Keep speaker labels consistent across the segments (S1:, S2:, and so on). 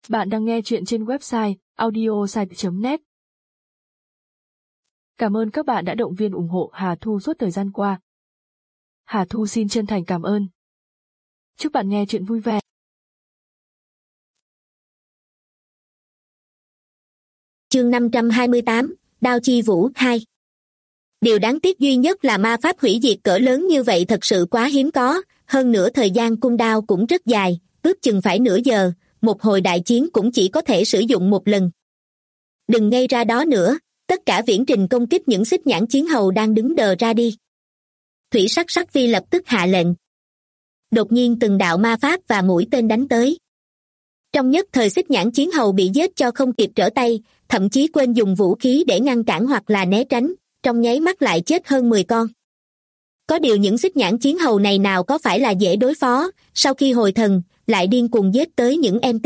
S1: Bạn đang nghe chuyện trên website audiosite.net. Cảm ơn các bạn đã động viên ủng hộ Hà Thu suốt thời gian qua. Hà Thu xin chân thành cảm ơn. Chúc bạn nghe chuyện vui vẻ.
S2: Chương 528, Đao Chi Vũ 2. Điều đáng tiếc duy nhất là ma pháp hủy diệt cỡ lớn như vậy thật sự quá hiếm có, hơn nữa thời gian cung đao cũng rất dài, ước chừng phải nửa giờ, một hồi đại chiến cũng chỉ có thể sử dụng một lần. Đừng ngây ra đó nữa, tất cả viễn trình công kích những xích nhãn chiến hầu đang đứng đờ ra đi. Thủy Sắc Sắc Phi lập tức hạ lệnh. Đột nhiên từng đạo ma pháp và mũi tên đánh tới. Trong nhất thời xích nhãn chiến hầu bị giết cho không kịp trở tay, thậm chí quên dùng vũ khí để ngăn cản hoặc là né tránh, trong nháy mắt lại chết hơn 10 con. Có điều những xích nhãn chiến hầu này nào có phải là dễ đối phó, sau khi hồi thần, lại điên cuồng giết tới những MT.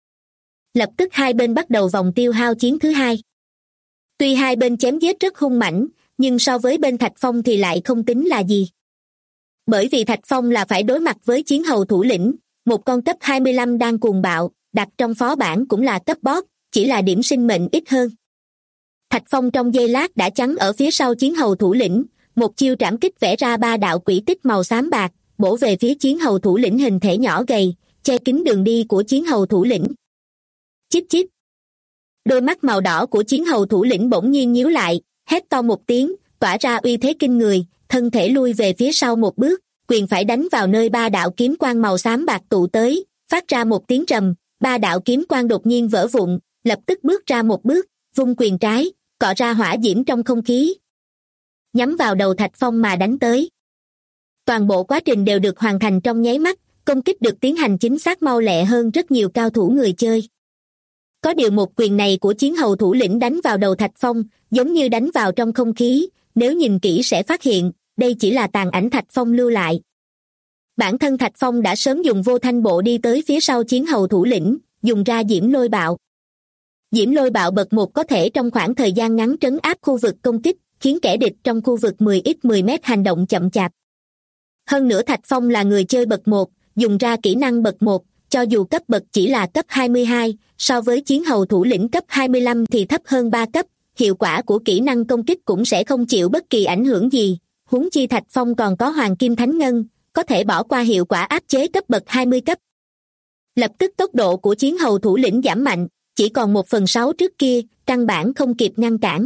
S2: Lập tức hai bên bắt đầu vòng tiêu hao chiến thứ hai. Tuy hai bên chém giết rất hung mãnh, nhưng so với bên Thạch Phong thì lại không tính là gì. Bởi vì Thạch Phong là phải đối mặt với chiến hầu thủ lĩnh, một con cấp 25 đang cuồng bạo, đặt trong phó bản cũng là cấp boss, chỉ là điểm sinh mệnh ít hơn. Thạch Phong trong giây lát đã chắn ở phía sau chiến hầu thủ lĩnh, một chiêu trảm kích vẽ ra 3 đạo quỹ tích màu xám bạc, bổ về phía chiến hầu thủ lĩnh hình thể nhỏ gầy, che kín đường đi của chiến hầu thủ lĩnh. Chít chít. Đôi mắt màu đỏ của chiến hầu thủ lĩnh bỗng nhiên nhíu lại, hét to một tiếng, tỏa ra uy thế kinh người, thân thể lui về phía sau một bước, quyền phải đánh vào nơi 3 đạo kiếm quang màu xám bạc tụ tới, phát ra một tiếng rầm, 3 đạo kiếm quang đột nhiên vỡ vụn, lập tức bước ra một bước, vung quyền trái, cọ ra hỏa diễm trong không khí, nhắm vào đầu Thạch Phong mà đánh tới. Toàn bộ quá trình đều được hoàn thành trong nháy mắt, công kích được tiến hành chính xác mau lẹ hơn rất nhiều cao thủ người chơi. Có điều một quyền này của chiến hầu thủ lĩnh đánh vào đầu Thạch Phong, giống như đánh vào trong không khí, nếu nhìn kỹ sẽ phát hiện, đây chỉ là tàn ảnh Thạch Phong lưu lại. Bản thân Thạch Phong đã sớm dùng vô thanh bộ đi tới phía sau chiến hầu thủ lĩnh, dùng ra diễm lôi bạo. Diễm lôi bạo bậc 1 có thể trong khoảng thời gian ngắn trấn áp khu vực công kích, khiến kẻ địch trong khu vực 10x10 mét hành động chậm chạp. Hơn nữa Thạch Phong là người chơi bậc 1, dùng ra kỹ năng bậc 1, cho dù cấp bậc chỉ là cấp 22, so với chiến hầu thủ lĩnh cấp 25 thì thấp hơn 3 cấp, hiệu quả của kỹ năng công kích cũng sẽ không chịu bất kỳ ảnh hưởng gì, huống chi Thạch Phong còn có Hoàng Kim Thánh Ngân, có thể bỏ qua hiệu quả áp chế cấp bậc 20 cấp. Lập tức tốc độ của chiến hầu thủ lĩnh giảm mạnh, chỉ còn 1/6 trước kia, căn bản không kịp ngăn cản.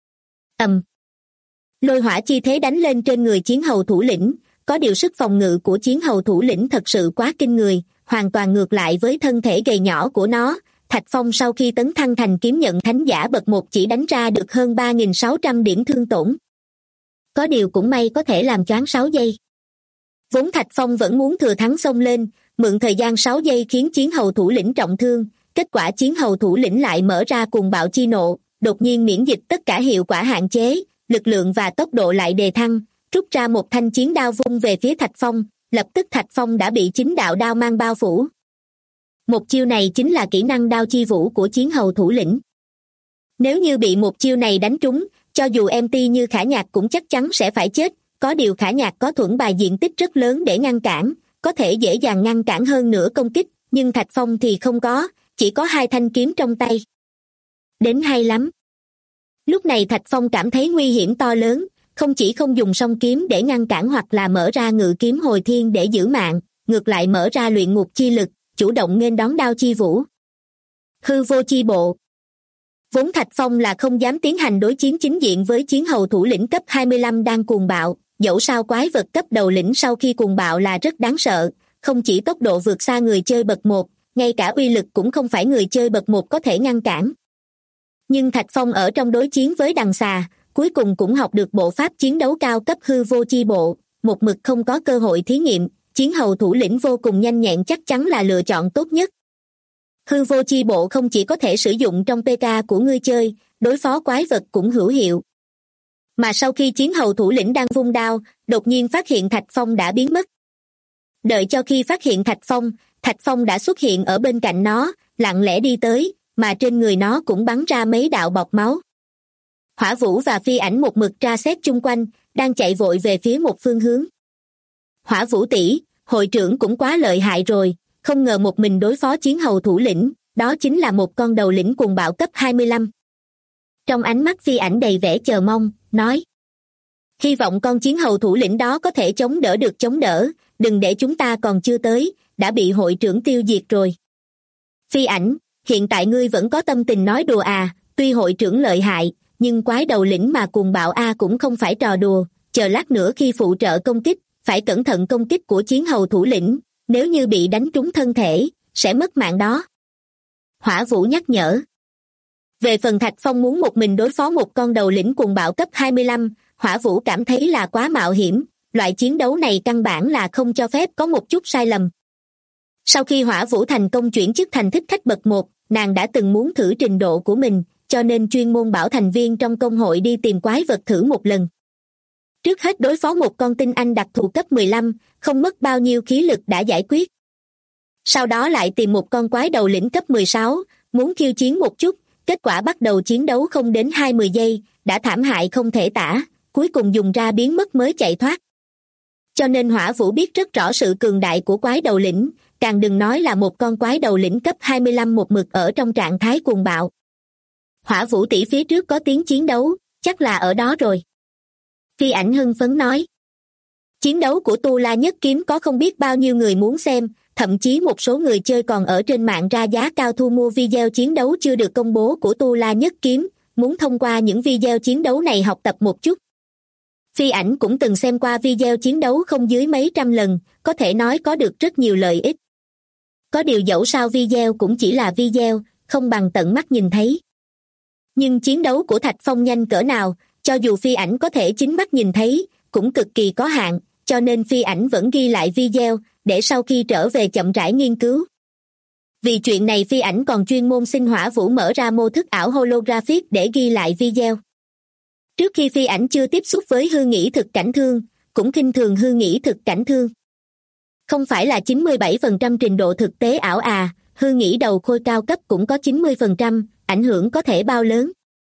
S2: Lôi hỏa chi thế đánh lên trên người chiến hầu thủ lĩnh, có điều sức phòng ngự của chiến hầu thủ lĩnh thật sự quá kinh người, hoàn toàn ngược lại với thân thể gầy nhỏ của nó. Thạch Phong sau khi tấn thăng thành kiếm nhận thánh giả bậc 1 chỉ đánh ra được hơn 3.600 điểm thương tổn. Có điều cũng may có thể làm choáng 6 giây. Vốn Thạch Phong vẫn muốn thừa thắng xông lên, mượn thời gian 6 giây khiến chiến hầu thủ lĩnh trọng thương, kết quả chiến hầu thủ lĩnh lại mở ra cuồng bạo chi nộ, đột nhiên miễn dịch tất cả hiệu quả hạn chế, lực lượng và tốc độ lại đề thăng, rút ra một thanh chiến đao vung về phía Thạch Phong, lập tức Thạch Phong đã bị 9 đạo đao mang bao phủ. Một chiêu này chính là kỹ năng đao chi vũ của chiến hầu thủ lĩnh. Nếu như bị một chiêu này đánh trúng, cho dù MT như Khả Nhạc cũng chắc chắn sẽ phải chết, có điều Khả Nhạc có thuẫn bài diện tích rất lớn để ngăn cản, có thể dễ dàng ngăn cản hơn nửa công kích, nhưng Thạch Phong thì không có, chỉ có 2 thanh kiếm trong tay. Đến hay lắm. Lúc này Thạch Phong cảm thấy nguy hiểm to lớn, không chỉ không dùng song kiếm để ngăn cản hoặc là mở ra ngự kiếm hồi thiên để giữ mạng, ngược lại mở ra luyện ngục chi lực, chủ động nghênh đón đao chi vũ. Hư vô chi bộ. Vốn Thạch Phong là không dám tiến hành đối chiến chính diện với chiến hầu thủ lĩnh cấp 25 đang cuồng bạo, dẫu sao quái vật cấp đầu lĩnh sau khi cuồng bạo là rất đáng sợ, không chỉ tốc độ vượt xa người chơi bậc 1, ngay cả uy lực cũng không phải người chơi bậc 1 có thể ngăn cản. Nhưng Thạch Phong ở trong đối chiến với đằng xà, cuối cùng cũng học được bộ pháp chiến đấu cao cấp hư vô chi bộ, một mực không có cơ hội thí nghiệm, chiến hầu thủ lĩnh vô cùng nhanh nhẹn chắc chắn là lựa chọn tốt nhất. Hư vô chi bộ không chỉ có thể sử dụng trong PK của người chơi, đối phó quái vật cũng hữu hiệu. Mà sau khi chiến hầu thủ lĩnh đang vung đao, đột nhiên phát hiện Thạch Phong đã biến mất. Đợi cho khi phát hiện Thạch Phong đã xuất hiện ở bên cạnh nó, lặng lẽ đi tới, mà trên người nó cũng bắn ra mấy đạo bọt máu. Hỏa Vũ và Phi Ảnh một mực tra xét chung quanh, đang chạy vội về phía một phương hướng. Hỏa Vũ tỷ, hội trưởng cũng quá lợi hại rồi, không ngờ một mình đối phó chiến hầu thủ lĩnh, đó chính là một con đầu lĩnh cuồng bạo cấp 25. Trong ánh mắt Phi Ảnh đầy vẻ chờ mong, nói: hy vọng con chiến hầu thủ lĩnh đó có thể chống đỡ được chống đỡ, đừng để chúng ta còn chưa tới, đã bị hội trưởng tiêu diệt rồi. Phi Ảnh, hiện tại ngươi vẫn có tâm tình nói đùa à, tuy hội trưởng lợi hại, nhưng quái đầu lĩnh mà cuồng bạo A cũng không phải trò đùa, chờ lát nữa khi phụ trợ công kích, phải cẩn thận công kích của chiến hầu thủ lĩnh, nếu như bị đánh trúng thân thể, sẽ mất mạng đó. Hỏa Vũ nhắc nhở. Về phần Thạch Phong muốn một mình đối phó một con đầu lĩnh cuồng bạo cấp 25, Hỏa Vũ cảm thấy là quá mạo hiểm, loại chiến đấu này căn bản là không cho phép có một chút sai lầm. Sau khi Hỏa Vũ thành công chuyển chức thành thích khách bậc 1, nàng đã từng muốn thử trình độ của mình, cho nên chuyên môn bảo thành viên trong công hội đi tìm quái vật thử một lần. Trước hết đối phó một con tinh anh đặc thù cấp 15, không mất bao nhiêu khí lực đã giải quyết. Sau đó lại tìm một con quái đầu lĩnh cấp 16, muốn khiêu chiến một chút, kết quả bắt đầu chiến đấu không đến 20 giây, đã thảm hại không thể tả, cuối cùng dùng ra biến mất mới chạy thoát. Cho nên Hỏa Vũ biết rất rõ sự cường đại của quái đầu lĩnh, càng đừng nói là một con quái đầu lĩnh cấp 25 một mực ở trong trạng thái cuồng bạo. Hỏa Vũ tỷ phía trước có tiếng chiến đấu, chắc là ở đó rồi. Phi Ảnh hưng phấn nói. Chiến đấu của Tu La Nhất Kiếm có không biết bao nhiêu người muốn xem, thậm chí một số người chơi còn ở trên mạng ra giá cao thu mua video chiến đấu chưa được công bố của Tu La Nhất Kiếm, muốn thông qua những video chiến đấu này học tập một chút. Phi Ảnh cũng từng xem qua video chiến đấu không dưới mấy trăm lần, có thể nói có được rất nhiều lợi ích. Có điều dẫu sao video cũng chỉ là video, không bằng tận mắt nhìn thấy. Nhưng chiến đấu của Thạch Phong nhanh cỡ nào, cho dù Phi Ảnh có thể chính mắt nhìn thấy, cũng cực kỳ có hạn, cho nên Phi Ảnh vẫn ghi lại video, để sau khi trở về chậm rãi nghiên cứu. Vì chuyện này Phi Ảnh còn chuyên môn xin Hỏa Vũ mở ra mô thức ảo holographic để ghi lại video. Trước khi Phi Ảnh chưa tiếp xúc với hư nghĩ thực cảnh thương, cũng khinh thường hư nghĩ thực cảnh thương. Không phải là 97% trình độ thực tế ảo à, hư nghĩ đầu khôi cao cấp cũng có 90%, ảnh hưởng có thể bao lớn.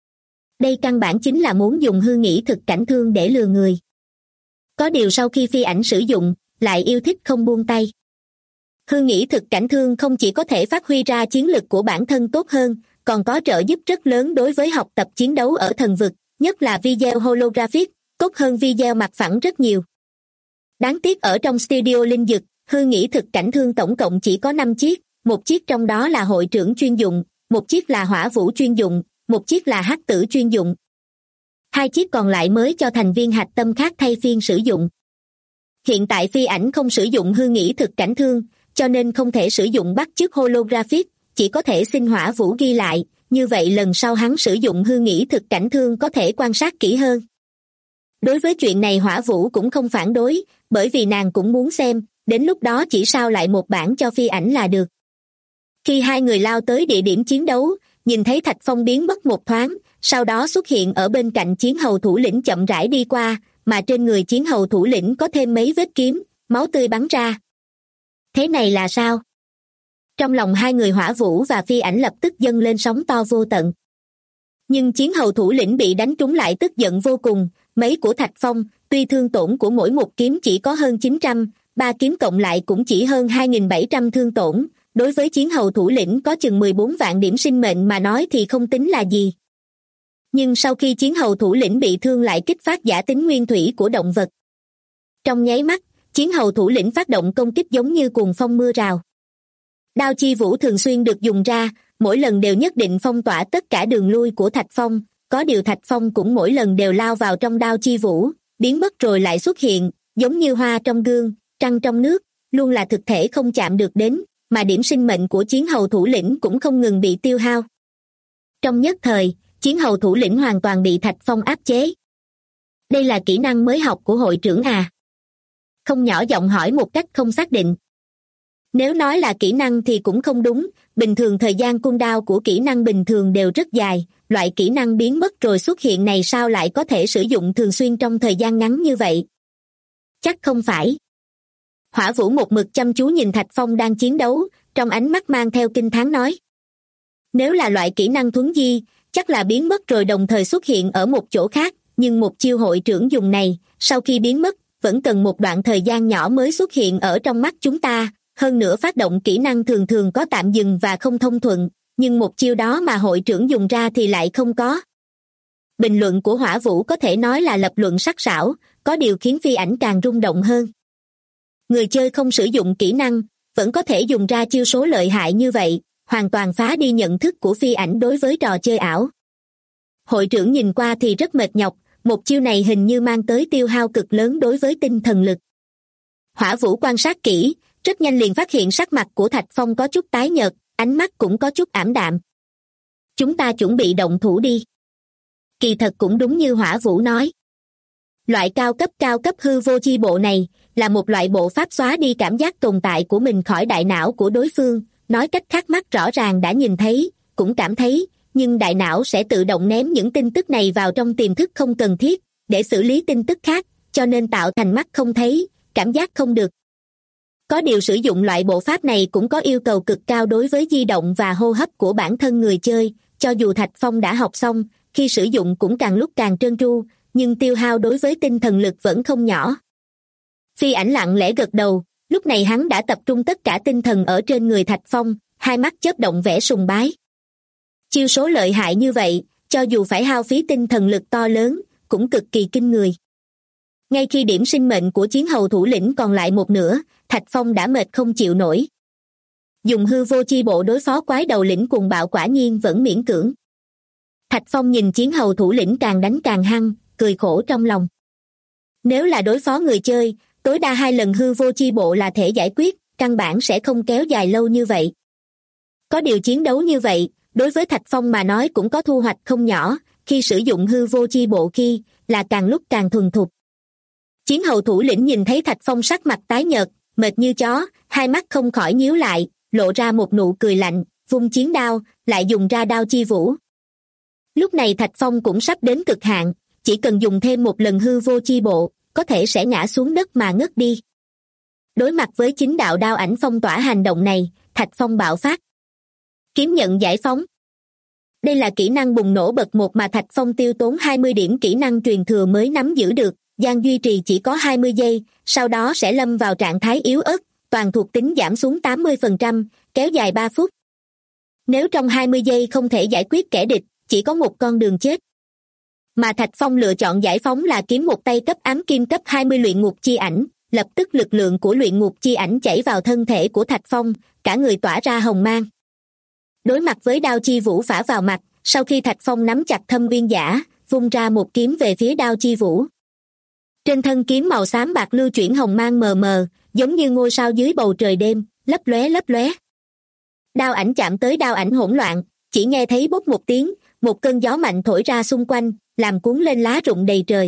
S2: Đây căn bản chính là muốn dùng hư nghĩ thực cảnh thương để lừa người. Có điều sau khi Phi Ảnh sử dụng, lại yêu thích không buông tay. Hư nghĩ thực cảnh thương không chỉ có thể phát huy ra chiến lực của bản thân tốt hơn, còn có trợ giúp rất lớn đối với học tập chiến đấu ở thần vực, nhất là video holographic, tốt hơn video mặt phẳng rất nhiều. Đáng tiếc ở trong studio linh dực, hư nghĩ thực cảnh thương tổng cộng chỉ có 5 chiếc, một chiếc trong đó là hội trưởng chuyên dụng, một chiếc là Hỏa Vũ chuyên dụng, một chiếc là Hắc Tử chuyên dụng. 2 chiếc còn lại mới cho thành viên hạch tâm khác thay phiên sử dụng. Hiện tại Phi Ảnh không sử dụng hư nghĩ thực cảnh thương, cho nên không thể sử dụng bắt chước holographic, chỉ có thể xin Hỏa Vũ ghi lại, như vậy lần sau hắn sử dụng hư nghĩ thực cảnh thương có thể quan sát kỹ hơn. Đối với chuyện này Hỏa Vũ cũng không phản đối, bởi vì nàng cũng muốn xem, đến lúc đó chỉ sao lại một bản cho Phi Ảnh là được. Khi hai người lao tới địa điểm chiến đấu, nhìn thấy Thạch Phong biến mất một thoáng, sau đó xuất hiện ở bên cạnh chiến hầu thủ lĩnh chậm rãi đi qua, mà trên người chiến hầu thủ lĩnh có thêm mấy vết kiếm, máu tươi bắn ra. Thế này là sao? Trong lòng hai người Hỏa Vũ và Phi Ảnh lập tức dâng lên sóng to vô tận. Nhưng chiến hầu thủ lĩnh bị đánh trúng lại tức giận vô cùng, mấy của Thạch Phong, tuy thương tổn của mỗi một kiếm chỉ có hơn 900, 3 kiếm cộng lại cũng chỉ hơn 2.700 thương tổn, đối với chiến hầu thủ lĩnh có chừng 14 vạn điểm sinh mệnh mà nói thì không tính là gì. Nhưng sau khi chiến hầu thủ lĩnh bị thương lại kích phát giả tính nguyên thủy của động vật. Trong nháy mắt, chiến hầu thủ lĩnh phát động công kích giống như cuồng phong mưa rào. Đao chi vũ thường xuyên được dùng ra, mỗi lần đều nhất định phong tỏa tất cả đường lui của Thạch Phong, có điều Thạch Phong cũng mỗi lần đều lao vào trong đao chi vũ, biến mất rồi lại xuất hiện, giống như hoa trong gương, trăng trong nước, luôn là thực thể không chạm được đến, mà điểm sinh mệnh của chiến hầu thủ lĩnh cũng không ngừng bị tiêu hao. Trong nhất thời, chiến hầu thủ lĩnh hoàn toàn bị Thạch Phong áp chế. Đây là kỹ năng mới học của hội trưởng à? Không nhỏ giọng hỏi một cách không xác định. Nếu nói là kỹ năng thì cũng không đúng, bình thường thời gian cooldown của kỹ năng bình thường đều rất dài, loại kỹ năng biến mất rồi xuất hiện này sao lại có thể sử dụng thường xuyên trong thời gian ngắn như vậy? Chắc không phải. Hỏa Vũ một mực chăm chú nhìn Thạch Phong đang chiến đấu, trong ánh mắt mang theo kinh thán nói. Nếu là loại kỹ năng thuấn di, chắc là biến mất rồi đồng thời xuất hiện ở một chỗ khác, nhưng một chiêu hội trưởng dùng này, sau khi biến mất, vẫn cần một đoạn thời gian nhỏ mới xuất hiện ở trong mắt chúng ta, hơn nữa phát động kỹ năng thường thường có tạm dừng và không thông thuận, nhưng một chiêu đó mà hội trưởng dùng ra thì lại không có. Bình luận của Hỏa Vũ có thể nói là lập luận sắc sảo, có điều khiến Phi Ảnh càng rung động hơn. Người chơi không sử dụng kỹ năng, vẫn có thể dùng ra chiêu số lợi hại như vậy, hoàn toàn phá đi nhận thức của Phi Ảnh đối với trò chơi ảo. Hội trưởng nhìn qua thì rất mệt nhọc, một chiêu này hình như mang tới tiêu hao cực lớn đối với tinh thần lực. Hỏa Vũ quan sát kỹ, rất nhanh liền phát hiện sắc mặt của Thạch Phong có chút tái nhợt, ánh mắt cũng có chút ảm đạm. Chúng ta chuẩn bị động thủ đi. Kỳ thật cũng đúng như Hỏa Vũ nói. Loại cao cấp hư vô chi bộ này là một loại bộ pháp xóa đi cảm giác tồn tại của mình khỏi đại não của đối phương, nói cách khác mắt rõ ràng đã nhìn thấy, cũng cảm thấy, nhưng đại não sẽ tự động ném những tin tức này vào trong tiềm thức không cần thiết, để xử lý tin tức khác, cho nên tạo thành mắt không thấy, cảm giác không được. Có điều sử dụng loại bộ pháp này cũng có yêu cầu cực cao đối với di động và hô hấp của bản thân người chơi, cho dù Thạch Phong đã học xong, khi sử dụng cũng càng lúc càng trơn tru, nhưng tiêu hao đối với tinh thần lực vẫn không nhỏ. Phi Ảnh lặng lẽ gật đầu, lúc này hắn đã tập trung tất cả tinh thần ở trên người Thạch Phong, hai mắt chớp động vẻ sùng bái. Chiêu số lợi hại như vậy, cho dù phải hao phí tinh thần lực to lớn, cũng cực kỳ kinh người. Ngay khi điểm sinh mệnh của chiến hầu thủ lĩnh còn lại một nửa, Thạch Phong đã mệt không chịu nổi. Dùng hư vô chi bộ đối phó quái đầu lĩnh cuồng bạo quả nhiên vẫn miễn cưỡng. Thạch Phong nhìn chiến hầu thủ lĩnh càng đánh càng hăng, cười khổ trong lòng. Nếu là đối phó người chơi, tối đa 2 lần hư vô chi bộ là thể giải quyết, căn bản sẽ không kéo dài lâu như vậy. Có điều chiến đấu như vậy, đối với Thạch Phong mà nói cũng có thu hoạch không nhỏ, khi sử dụng hư vô chi bộ khi là càng lúc càng thuần thục. Chiến hầu thủ lĩnh nhìn thấy Thạch Phong sắc mặt tái nhợt, mệt như chó, hai mắt không khỏi nhíu lại, lộ ra một nụ cười lạnh, vung chiến đao, lại dùng ra đao chi vũ. Lúc này Thạch Phong cũng sắp đến cực hạn, chỉ cần dùng thêm một lần hư vô chi bộ, có thể sẽ ngã xuống đất mà ngất đi. Đối mặt với chính đạo đao ảnh phong tỏa hành động này, Thạch Phong bạo phát. Kiếm nhận giải phóng. Đây là kỹ năng bùng nổ bậc 1 mà Thạch Phong tiêu tốn 20 điểm kỹ năng truyền thừa mới nắm giữ được, gian duy trì chỉ có 20 giây, sau đó sẽ lâm vào trạng thái yếu ớt, toàn thuộc tính giảm xuống 80%, kéo dài 3 phút. Nếu trong 20 giây không thể giải quyết kẻ địch, chỉ có một con đường chết. Mà Thạch Phong lựa chọn giải phóng là kiếm một tay cấp ám kim cấp 20 luyện ngục chi ảnh, lập tức lực lượng của luyện ngục chi ảnh chảy vào thân thể của Thạch Phong, cả người tỏa ra hồng mang. Đối mặt với đao chi vũ phả vào mặt, sau khi Thạch Phong nắm chặt thâm uyên giả, vung ra một kiếm về phía đao chi vũ. Trên thân kiếm màu xám bạc lưu chuyển hồng mang mờ mờ, giống như ngôi sao dưới bầu trời đêm, lấp lóe lấp lóe. Đao ảnh chạm tới đao ảnh hỗn loạn, chỉ nghe thấy bốc một tiếng, một cơn gió mạnh thổi ra xung quanh, làm cuốn lên lá rụng đầy trời.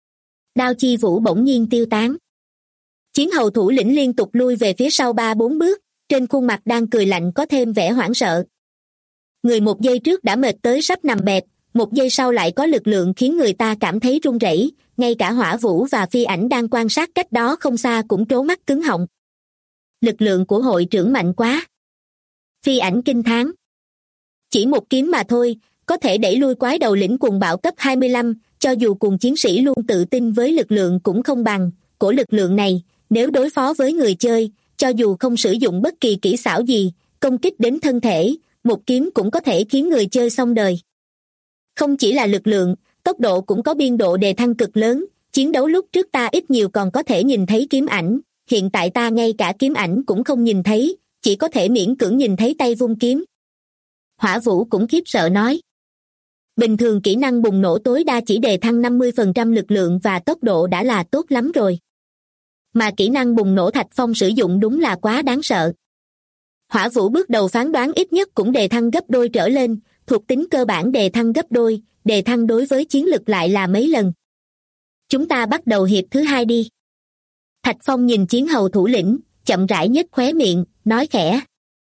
S2: Đao chi vũ bỗng nhiên tiêu tán. Chiến hầu thủ lĩnh liên tục lui về phía sau 3-4 bước, trên khuôn mặt đang cười lạnh có thêm vẻ hoảng sợ. Người một giây trước đã mệt tới sắp nằm bẹp, một giây sau lại có lực lượng khiến người ta cảm thấy run rẩy, ngay cả Hỏa Vũ và Phi Ảnh đang quan sát cách đó không xa cũng trố mắt cứng họng. Lực lượng của hội trưởng mạnh quá. Phi Ảnh kinh thán. Chỉ một kiếm mà thôi, có thể đẩy lui quái đầu lĩnh cuồng bạo cấp 25, cho dù cùng chiến sĩ luôn tự tin với lực lượng cũng không bằng. Của lực lượng này, nếu đối phó với người chơi, cho dù không sử dụng bất kỳ kỹ xảo gì, công kích đến thân thể, một kiếm cũng có thể khiến người chơi xong đời. Không chỉ là lực lượng, tốc độ cũng có biên độ đề thăng cực lớn, chiến đấu lúc trước ta ít nhiều còn có thể nhìn thấy kiếm ảnh, hiện tại ta ngay cả kiếm ảnh cũng không nhìn thấy, chỉ có thể miễn cưỡng nhìn thấy tay vung kiếm. Hỏa Vũ cũng khiếp sợ nói. Bình thường kỹ năng bùng nổ tối đa chỉ đề thăng 50% lực lượng và tốc độ đã là tốt lắm rồi. Mà kỹ năng bùng nổ Thạch Phong sử dụng đúng là quá đáng sợ. Hỏa Vũ bước đầu phán đoán ít nhất cũng đề thăng gấp đôi trở lên, thuộc tính cơ bản đề thăng gấp đôi, đề thăng đối với chiến lực lại là mấy lần. Chúng ta bắt đầu hiệp thứ 2 đi. Thạch Phong nhìn chiến hầu thủ lĩnh, chậm rãi nhếch khóe miệng, nói khẽ.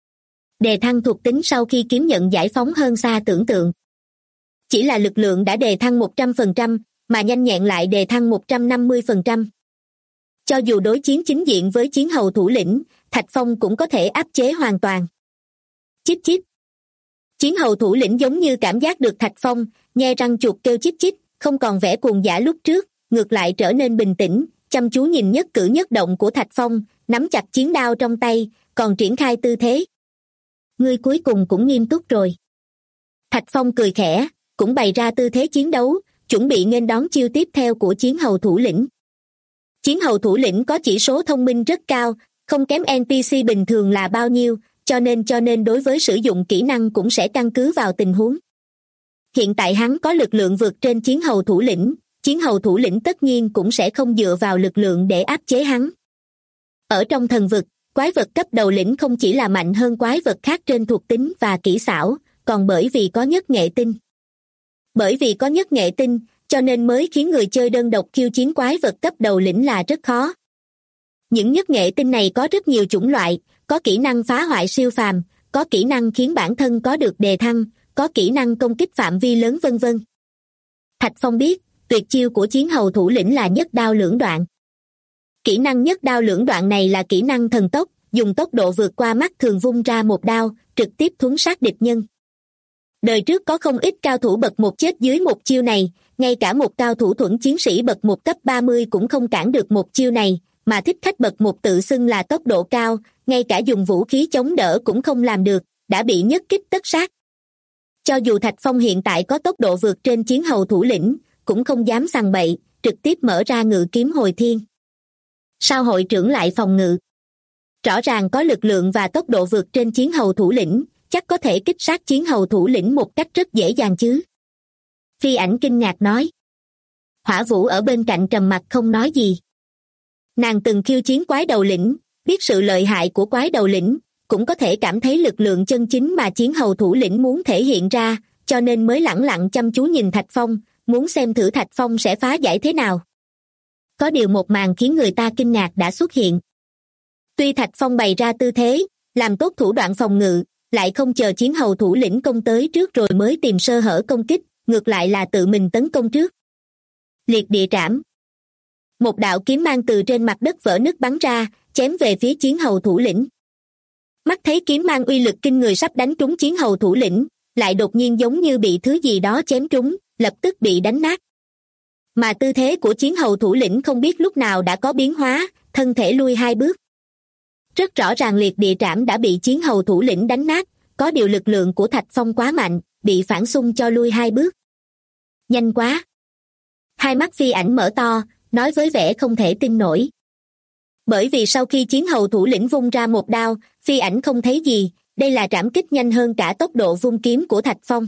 S2: Đề thăng thuộc tính sau khi kiếm nhận giải phóng hơn xa tưởng tượng. Chỉ là lực lượng đã đề thăng 100%, mà nhanh nhẹn lại đề thăng 150%. Cho dù đối chiến chính diện với chiến hầu thủ lĩnh, Thạch Phong cũng có thể áp chế hoàn toàn. Chít chít. Chiến hầu thủ lĩnh giống như cảm giác được Thạch Phong, nhe răng chuột kêu chít chít, không còn vẻ cuồng dã lúc trước, ngược lại trở nên bình tĩnh, chăm chú nhìn nhất cử nhất động của Thạch Phong, nắm chặt chiến đao trong tay, còn triển khai tư thế. Ngươi cuối cùng cũng nghiêm túc rồi. Thạch Phong cười khẽ, cũng bày ra tư thế chiến đấu, chuẩn bị nghênh đón chiêu tiếp theo của chiến hầu thủ lĩnh. Chiến hầu thủ lĩnh có chỉ số thông minh rất cao, không kém NPC bình thường là bao nhiêu, cho nên đối với sử dụng kỹ năng cũng sẽ căn cứ vào tình huống. Hiện tại hắn có lực lượng vượt trên chiến hầu thủ lĩnh tất nhiên cũng sẽ không dựa vào lực lượng để áp chế hắn. Ở trong thần vực, quái vật cấp đầu lĩnh không chỉ là mạnh hơn quái vật khác trên thuộc tính và kỹ xảo, còn bởi vì có nhất nghệ tinh. Bởi vì có nhất nghệ tinh, cho nên mới khiến người chơi đơn độc khiêu chiến quái vật cấp đầu lĩnh là rất khó. Những nhất nghệ tinh này có rất nhiều chủng loại, có kỹ năng phá hoại siêu phàm, có kỹ năng khiến bản thân có được đề thăng, có kỹ năng công kích phạm vi lớn vân vân. Thạch Phong biết, tuyệt chiêu của chiến hầu thủ lĩnh là nhất đao lưỡng đoạn. Kỹ năng nhất đao lưỡng đoạn này là kỹ năng thần tốc, dùng tốc độ vượt qua mắt thường vung ra một đao, trực tiếp thuấn sát địch nhân. Đời trước có không ít cao thủ bậc 1 chết dưới một chiêu này, ngay cả một cao thủ thuẫn chiến sĩ bậc 1 cấp 30 cũng không cản được một chiêu này, mà thích khách bậc 1 tự xưng là tốc độ cao, ngay cả dùng vũ khí chống đỡ cũng không làm được, đã bị nhất kích tất sát. Cho dù Thạch Phong hiện tại có tốc độ vượt trên chiến hầu thủ lĩnh, cũng không dám sằng bậy, trực tiếp mở ra ngự kiếm hồi thiên. Sao hội trưởng lại phòng ngự? Rõ ràng có lực lượng và tốc độ vượt trên chiến hầu thủ lĩnh, chắc có thể kích sát chiến hầu thủ lĩnh một cách rất dễ dàng chứ. Phi Ảnh kinh ngạc nói. Hỏa Vũ ở bên cạnh trầm mặc không nói gì. Nàng từng khiêu chiến quái đầu lĩnh, biết sự lợi hại của quái đầu lĩnh, cũng có thể cảm thấy lực lượng chân chính mà chiến hầu thủ lĩnh muốn thể hiện ra, cho nên mới lẳng lặng chăm chú nhìn Thạch Phong, muốn xem thử Thạch Phong sẽ phá giải thế nào. Có điều một màn khiến người ta kinh ngạc đã xuất hiện. Tuy Thạch Phong bày ra tư thế, làm tốt thủ đoạn phòng ngự, lại không chờ chiến hầu thủ lĩnh công tới trước rồi mới tìm sơ hở công kích, ngược lại là tự mình tấn công trước. Liệt địa trảm. Một đạo kiếm mang từ trên mặt đất vỡ nứt bắn ra, chém về phía chiến hầu thủ lĩnh. Mắt thấy kiếm mang uy lực kinh người sắp đánh trúng chiến hầu thủ lĩnh, lại đột nhiên giống như bị thứ gì đó chém trúng, lập tức bị đánh nát. Mà tư thế của chiến hầu thủ lĩnh không biết lúc nào đã có biến hóa, thân thể lui 2 bước. Rất rõ ràng liệt địa trảm đã bị chiến hầu thủ lĩnh đánh nát, có điều lực lượng của Thạch Phong quá mạnh, bị phản xung cho lui 2 bước. Nhanh quá! Hai mắt Phi Ảnh mở to, nói với vẻ không thể tin nổi. Bởi vì sau khi chiến hầu thủ lĩnh vung ra một đao, Phi Ảnh không thấy gì, đây là trảm kích nhanh hơn cả tốc độ vung kiếm của Thạch Phong.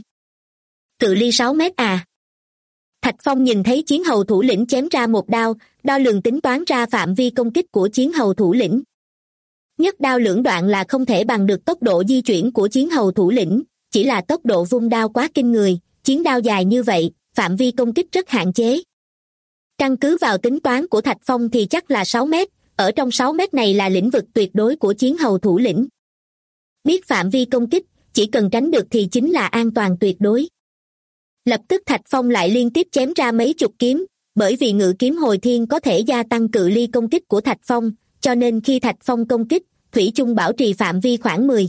S2: Cự ly 6 mét à? Thạch Phong nhìn thấy chiến hầu thủ lĩnh chém ra một đao, đo lường tính toán ra phạm vi công kích của chiến hầu thủ lĩnh. Nhất đao lưỡng đoạn là không thể bằng được tốc độ di chuyển của chiến hầu thủ lĩnh, chỉ là tốc độ vung đao quá kinh người, chiến đao dài như vậy, phạm vi công kích rất hạn chế. Căn cứ vào tính toán của Thạch Phong thì chắc là 6 mét, ở trong 6 mét này là lĩnh vực tuyệt đối của chiến hầu thủ lĩnh. Biết phạm vi công kích, chỉ cần tránh được thì chính là an toàn tuyệt đối. Lập tức Thạch Phong lại liên tiếp chém ra mấy chục kiếm, bởi vì ngự kiếm hồi thiên có thể gia tăng cự ly công kích của Thạch Phong, cho nên khi Thạch Phong công kích, thủy chung bảo trì phạm vi khoảng 10.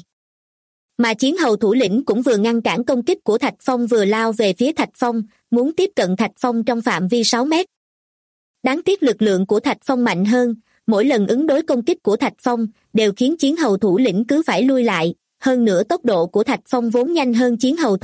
S2: Mà chiến hầu thủ lĩnh cũng vừa ngăn cản công kích của Thạch Phong vừa lao về phía Thạch Phong, muốn tiếp cận Thạch Phong trong phạm vi 6 mét. Đáng tiếc lực lượng của Thạch Phong mạnh hơn, mỗi lần ứng đối công kích của Thạch Phong đều khiến chiến hầu thủ lĩnh cứ phải lui lại, hơn nữa tốc độ của Thạch Phong vốn nhanh hơn chiến hầu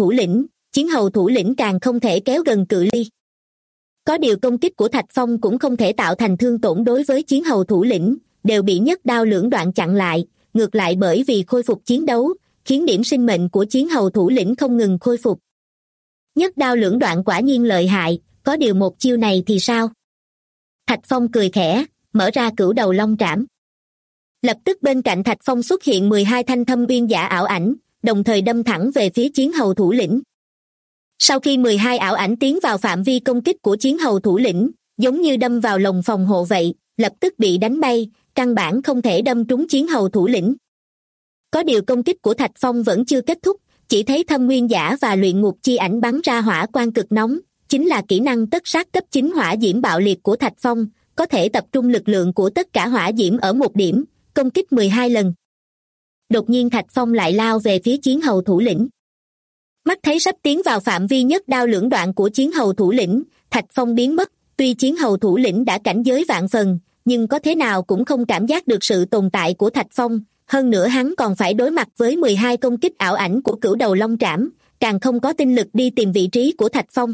S2: thủ lĩnh càng không thể kéo gần cự ly. Có điều công kích của Thạch Phong cũng không thể tạo thành thương tổn đối với chiến hầu thủ lĩnh, đều bị nhất đao lưỡng đoạn chặn lại, ngược lại bởi vì khôi phục chiến đấu, khiến điểm sinh mệnh của chiến hầu thủ lĩnh không ngừng khôi phục. Nhất đao lưỡng đoạn quả nhiên lợi hại, có điều một chiêu này thì sao? Thạch Phong cười khẽ, mở ra cửu đầu long trảm. Lập tức bên cạnh Thạch Phong xuất hiện 12 thanh thâm uyên giả ảo ảnh, đồng thời đâm thẳng về phía chiến hầu thủ lĩnh. Sau khi 12 ảo ảnh tiến vào phạm vi công kích của chiến hầu thủ lĩnh, giống như đâm vào lồng phòng hộ vậy, lập tức bị đánh bay, căn bản không thể đâm trúng chiến hầu thủ lĩnh. Có điều công kích của Thạch Phong vẫn chưa kết thúc, chỉ thấy thâm nguyên giả và luyện ngục chi ảnh bắn ra hỏa quang cực nóng, chính là kỹ năng tất sát cấp 9 hỏa diễm bạo liệt của Thạch Phong, có thể tập trung lực lượng của tất cả hỏa diễm ở một điểm, công kích 12 lần. Đột nhiên Thạch Phong lại lao về phía chiến hầu thủ lĩnh. Mắt thấy sắp tiến vào phạm vi nhất đao lưỡng đoạn của chiến hầu thủ lĩnh, Thạch Phong biến mất, tuy chiến hầu thủ lĩnh đã cảnh giới vạn phần, nhưng có thế nào cũng không cảm giác được sự tồn tại của Thạch Phong, hơn nữa hắn còn phải đối mặt với 12 công kích ảo ảnh của cửu đầu long trảm, càng không có tinh lực đi tìm vị trí của Thạch Phong.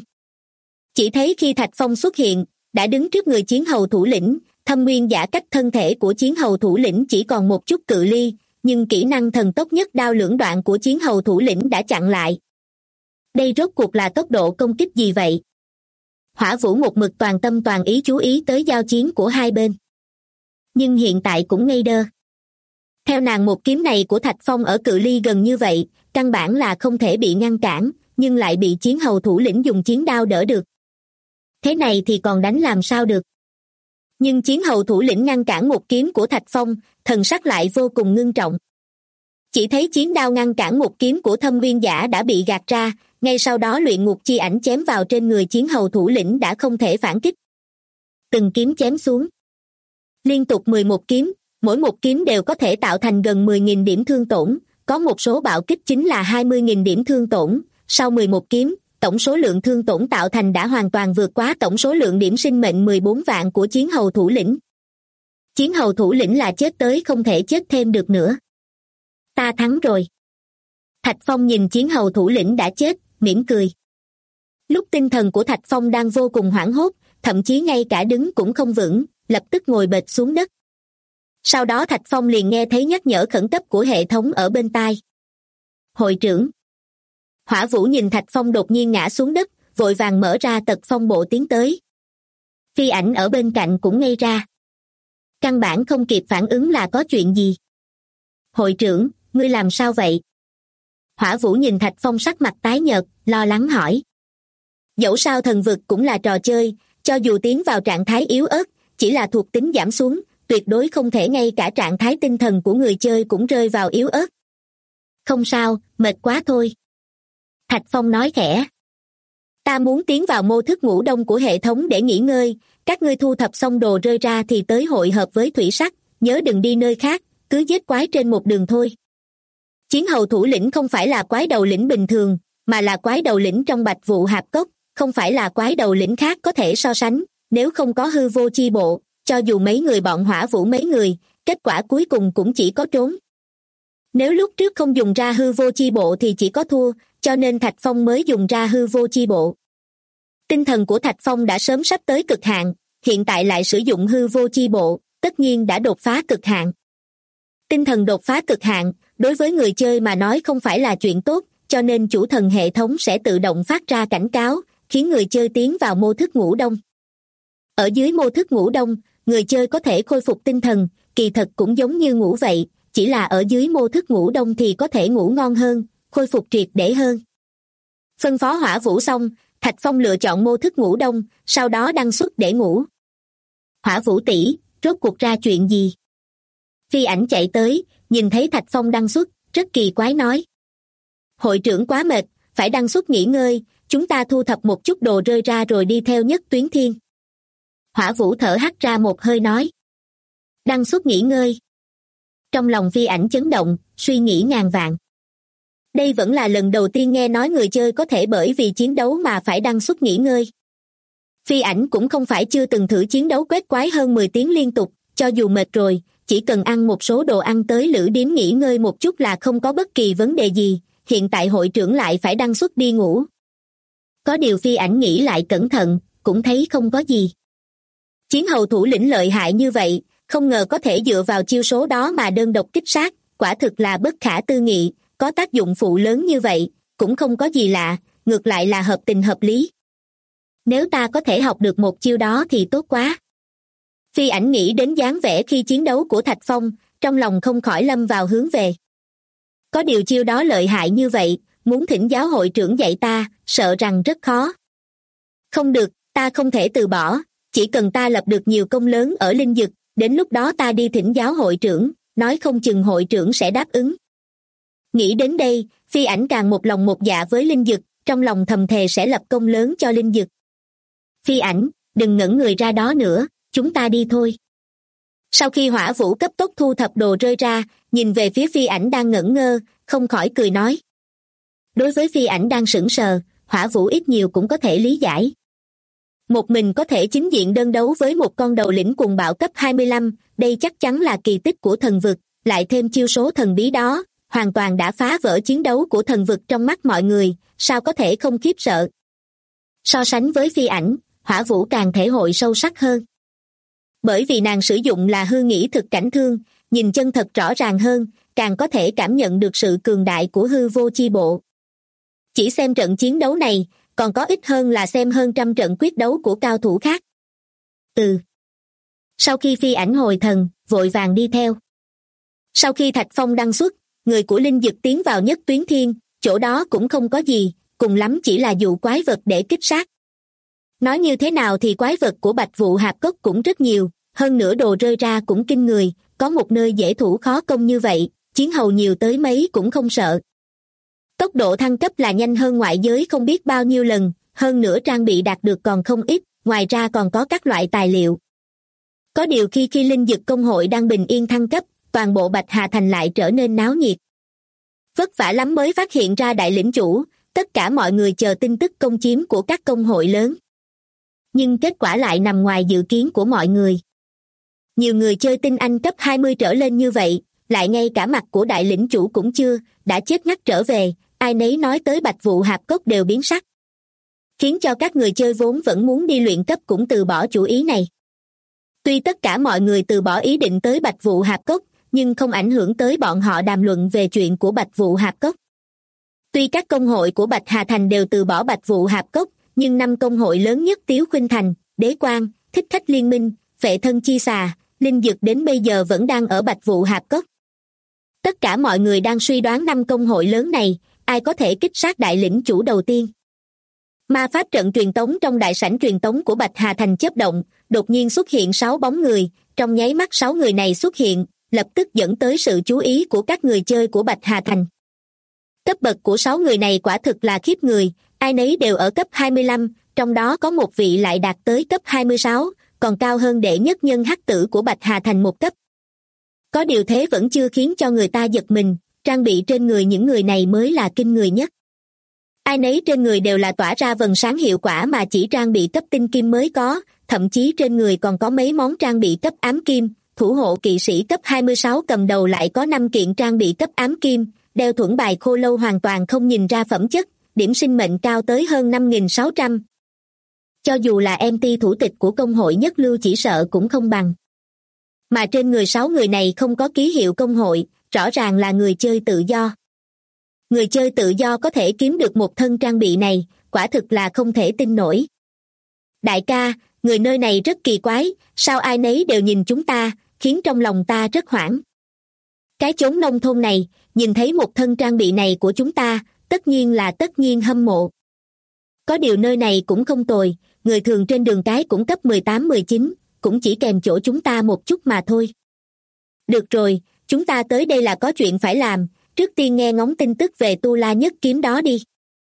S2: Chỉ thấy khi Thạch Phong xuất hiện, đã đứng trước người chiến hầu thủ lĩnh, thâm nguyên giả cách thân thể của chiến hầu thủ lĩnh chỉ còn một chút cự ly, nhưng kỹ năng thần tốc nhất đao lưỡng đoạn của chiến hầu thủ lĩnh đã chặn lại. Đây rốt cuộc là tốc độ công kích gì vậy? Hỏa Vũ một mực toàn tâm toàn ý chú ý tới giao chiến của hai bên. Nhưng hiện tại cũng ngây đơ. Theo nàng, một kiếm này của Thạch Phong ở cự ly gần như vậy, căn bản là không thể bị ngăn cản, nhưng lại bị chiến hầu thủ lĩnh dùng chiến đao đỡ được. Thế này thì còn đánh làm sao được? Nhưng chiến hầu thủ lĩnh ngăn cản một kiếm của Thạch Phong, thần sắc lại vô cùng ngưng trọng. Chỉ thấy chiến đao ngăn cản một kiếm của thâm viên giả đã bị gạt ra, ngay sau đó luyện ngục chi ảnh chém vào trên người chiến hầu thủ lĩnh đã không thể phản kích. Từng kiếm chém xuống. Liên tục 11 kiếm, mỗi một kiếm đều có thể tạo thành gần 10.000 điểm thương tổn, có một số bạo kích chính là 20.000 điểm thương tổn, sau 11 kiếm, tổng số lượng thương tổn tạo thành đã hoàn toàn vượt quá tổng số lượng điểm sinh mệnh 14 vạn của chiến hầu thủ lĩnh. Chiến hầu thủ lĩnh là chết tới không thể chết thêm được nữa. Ta thắng rồi. Thạch Phong nhìn chiến hầu thủ lĩnh đã chết, mỉm cười. Lúc tinh thần của Thạch Phong đang vô cùng hoảng hốt, thậm chí ngay cả đứng cũng không vững, lập tức ngồi bệt xuống đất. Sau đó Thạch Phong liền nghe thấy nhắc nhở khẩn cấp của hệ thống ở bên tai. Hội trưởng. Hỏa Vũ nhìn Thạch Phong đột nhiên ngã xuống đất, vội vàng mở ra tật phong bộ tiến tới. Phi Ảnh ở bên cạnh cũng ngây ra. Căn bản không kịp phản ứng là có chuyện gì. Hội trưởng, ngươi làm sao vậy? Hỏa Vũ nhìn Thạch Phong sắc mặt tái nhợt, lo lắng hỏi. Dẫu sao thần vực cũng là trò chơi, cho dù tiến vào trạng thái yếu ớt, chỉ là thuộc tính giảm xuống, tuyệt đối không thể ngay cả trạng thái tinh thần của người chơi cũng rơi vào yếu ớt. Không sao, mệt quá thôi. Thạch Phong nói khẽ. Ta muốn tiến vào mô thức ngủ đông của hệ thống để nghỉ ngơi, các ngươi thu thập xong đồ rơi ra thì tới hội hợp với thủy sắc, nhớ đừng đi nơi khác, cứ giết quái trên một đường thôi. Chiến hầu thủ lĩnh không phải là quái đầu lĩnh bình thường, mà là quái đầu lĩnh trong Bạch Vụ Hạp Cốc, không phải là quái đầu lĩnh khác có thể so sánh, nếu không có hư vô chi bộ, cho dù mấy người bọn Hỏa Vũ mấy người, kết quả cuối cùng cũng chỉ có trốn. Nếu lúc trước không dùng ra hư vô chi bộ thì chỉ có thua, cho nên Thạch Phong mới dùng ra hư vô chi bộ. Tinh thần của Thạch Phong đã sớm sắp tới cực hạn, hiện tại lại sử dụng hư vô chi bộ, tất nhiên đã đột phá cực hạn. Tinh thần đột phá cực hạn, đối với người chơi mà nói không phải là chuyện tốt, cho nên chủ thần hệ thống sẽ tự động phát ra cảnh cáo, khiến người chơi tiến vào mô thức ngủ đông. Ở dưới mô thức ngủ đông, người chơi có thể khôi phục tinh thần, kỳ thật cũng giống như ngủ vậy, chỉ là ở dưới mô thức ngủ đông thì có thể ngủ ngon hơn, khôi phục triệt để hơn. Phân phó Hỏa Vũ xong, Thạch Phong lựa chọn mô thức ngủ đông, sau đó đăng xuất để ngủ. Hỏa Vũ tỷ, rốt cuộc ra chuyện gì? Phi Ảnh chạy tới, nhìn thấy Thạch Phong đăng xuất, rất kỳ quái nói. Hội trưởng quá mệt, phải đăng xuất nghỉ ngơi, chúng ta thu thập một chút đồ rơi ra rồi đi theo Nhất Tuyến Thiên. Hỏa Vũ thở hắt ra một hơi nói. Đăng xuất nghỉ ngơi. Trong lòng Phi Ảnh chấn động, suy nghĩ ngàn vạn. Đây vẫn là lần đầu tiên nghe nói người chơi có thể bởi vì chiến đấu mà phải đăng xuất nghỉ ngơi. Phi Ảnh cũng không phải chưa từng thử chiến đấu quét quái hơn 10 tiếng liên tục, cho dù mệt rồi, chỉ cần ăn một số đồ ăn tới lữ điếm nghỉ ngơi một chút là không có bất kỳ vấn đề gì, hiện tại hội trưởng lại phải đăng xuất đi ngủ. Có điều Phi Ảnh nghĩ lại cẩn thận, cũng thấy không có gì. Chiến hầu thủ lĩnh lợi hại như vậy, không ngờ có thể dựa vào chiêu số đó mà đơn độc kích sát, quả thực là bất khả tư nghị, có tác dụng phụ lớn như vậy, cũng không có gì lạ, ngược lại là hợp tình hợp lý. Nếu ta có thể học được một chiêu đó thì tốt quá. Phi Ảnh nghĩ đến dáng vẻ khi chiến đấu của Thạch Phong, trong lòng không khỏi lâm vào hướng về. Có điều chiêu đó lợi hại như vậy, muốn thỉnh giáo hội trưởng dạy ta, sợ rằng rất khó. Không được, ta không thể từ bỏ, chỉ cần ta lập được nhiều công lớn ở linh dực, đến lúc đó ta đi thỉnh giáo hội trưởng, nói không chừng hội trưởng sẽ đáp ứng. Nghĩ đến đây, Phi Ảnh càng một lòng một dạ với linh dực, trong lòng thầm thề sẽ lập công lớn cho linh dực. Phi Ảnh, đừng ngẩn người ra đó nữa, chúng ta đi thôi. Sau khi Hỏa Vũ cấp tốc thu thập đồ rơi ra, nhìn về phía Phi Ảnh đang ngẩn ngơ, không khỏi cười nói. Đối với Phi Ảnh đang sững sờ, Hỏa Vũ ít nhiều cũng có thể lý giải. Một mình có thể chính diện đơn đấu với một con đầu lĩnh cuồng bạo cấp 25, đây chắc chắn là kỳ tích của thần vực, lại thêm chiêu số thần bí đó, hoàn toàn đã phá vỡ chiến đấu của thần vực trong mắt mọi người, sao có thể không khiếp sợ. So sánh với Phi Ảnh, Hỏa Vũ càng thể hội sâu sắc hơn. Bởi vì nàng sử dụng là hư nghĩ thực cảnh thương, nhìn chân thật rõ ràng hơn, càng có thể cảm nhận được sự cường đại của hư vô chi bộ. Chỉ xem trận chiến đấu này, còn có ít hơn là xem hơn trăm trận quyết đấu của cao thủ khác. Sau khi Phi Ảnh hồi thần, vội vàng đi theo. Sau khi Thạch Phong đăng xuất, người của Linh Dực tiến vào Nhất Tuyến Thiên, chỗ đó cũng không có gì, cùng lắm chỉ là dụ quái vật để kích sát. Nói như thế nào thì quái vật của Bạch Vụ Hạp Cốc cũng rất nhiều, hơn nữa đồ rơi ra cũng kinh người, có một nơi dễ thủ khó công như vậy, chiến hầu nhiều tới mấy cũng không sợ. Tốc độ thăng cấp là nhanh hơn ngoại giới không biết bao nhiêu lần, hơn nữa trang bị đạt được còn không ít, ngoài ra còn có các loại tài liệu. Có điều khi Linh Dực công hội đang bình yên thăng cấp, toàn bộ Bạch Hà Thành lại trở nên náo nhiệt. Vất vả lắm mới phát hiện ra đại lĩnh chủ, tất cả mọi người chờ tin tức công chiếm của các công hội lớn. Nhưng kết quả lại nằm ngoài dự kiến của mọi người. Nhiều người chơi tinh anh cấp 20 trở lên như vậy, lại ngay cả mặt của đại lĩnh chủ cũng chưa, đã chết ngắt trở về, ai nấy nói tới Bạch Vụ Hạp Cốc đều biến sắc. Khiến cho các người chơi vốn vẫn muốn đi luyện cấp cũng từ bỏ chủ ý này. Tuy tất cả mọi người từ bỏ ý định tới Bạch Vụ Hạp Cốc, nhưng không ảnh hưởng tới bọn họ đàm luận về chuyện của Bạch Vụ Hạp Cốc. Tuy các công hội của Bạch Hà Thành đều từ bỏ Bạch Vụ Hạp Cốc, nhưng 5 công hội lớn nhất Tiếu Khuynh Thành, Đế Quan, Thích Khách Liên Minh, Phệ Thân Chi Xà, Linh Dực đến bây giờ vẫn đang ở Bạch Vụ Hạp Cốc. Tất cả mọi người đang suy đoán 5 công hội lớn này, ai có thể kích sát đại lĩnh chủ đầu tiên. Ma pháp trận truyền tống trong đại sảnh truyền tống của Bạch Hà Thành chớp động, đột nhiên xuất hiện 6 bóng người, trong nháy mắt 6 người này xuất hiện, lập tức dẫn tới sự chú ý của các người chơi của Bạch Hà Thành. Cấp bậc của 6 người này quả thực là khiếp người, ai nấy đều ở cấp 25, trong đó có một vị lại đạt tới cấp 26, còn cao hơn đệ nhất nhân hắc tử của Bạch Hà Thành một cấp. Có điều thế vẫn chưa khiến cho người ta giật mình, trang bị trên người những người này mới là kinh người nhất. Ai nấy trên người đều là tỏa ra vầng sáng hiệu quả mà chỉ trang bị cấp tinh kim mới có, thậm chí trên người còn có mấy món trang bị cấp ám kim, thủ hộ kỵ sĩ cấp 26 cầm đầu lại có 5 kiện trang bị cấp ám kim, đeo thuẫn bài khô lâu hoàn toàn không nhìn ra phẩm chất, điểm sinh mệnh cao tới hơn 5.600. Cho dù là MT thủ tịch của công hội nhất lưu chỉ sợ cũng không bằng. Mà trên người 6 người này không có ký hiệu công hội, rõ ràng là người chơi tự do. Người chơi tự do có thể kiếm được một thân trang bị này, quả thực là không thể tin nổi. Đại ca, người nơi này rất kỳ quái, sao ai nấy đều nhìn chúng ta, khiến trong lòng ta rất hoảng. Cái chốn nông thôn này, nhìn thấy một thân trang bị này của chúng ta, tất nhiên hâm mộ. Có điều nơi này cũng không tồi, người thường trên đường cái cũng cấp 18-19, cũng chỉ kèm chỗ chúng ta một chút mà thôi. Được rồi, chúng ta tới đây là có chuyện phải làm, trước tiên nghe ngóng tin tức về Tu La Nhất Kiếm đó đi.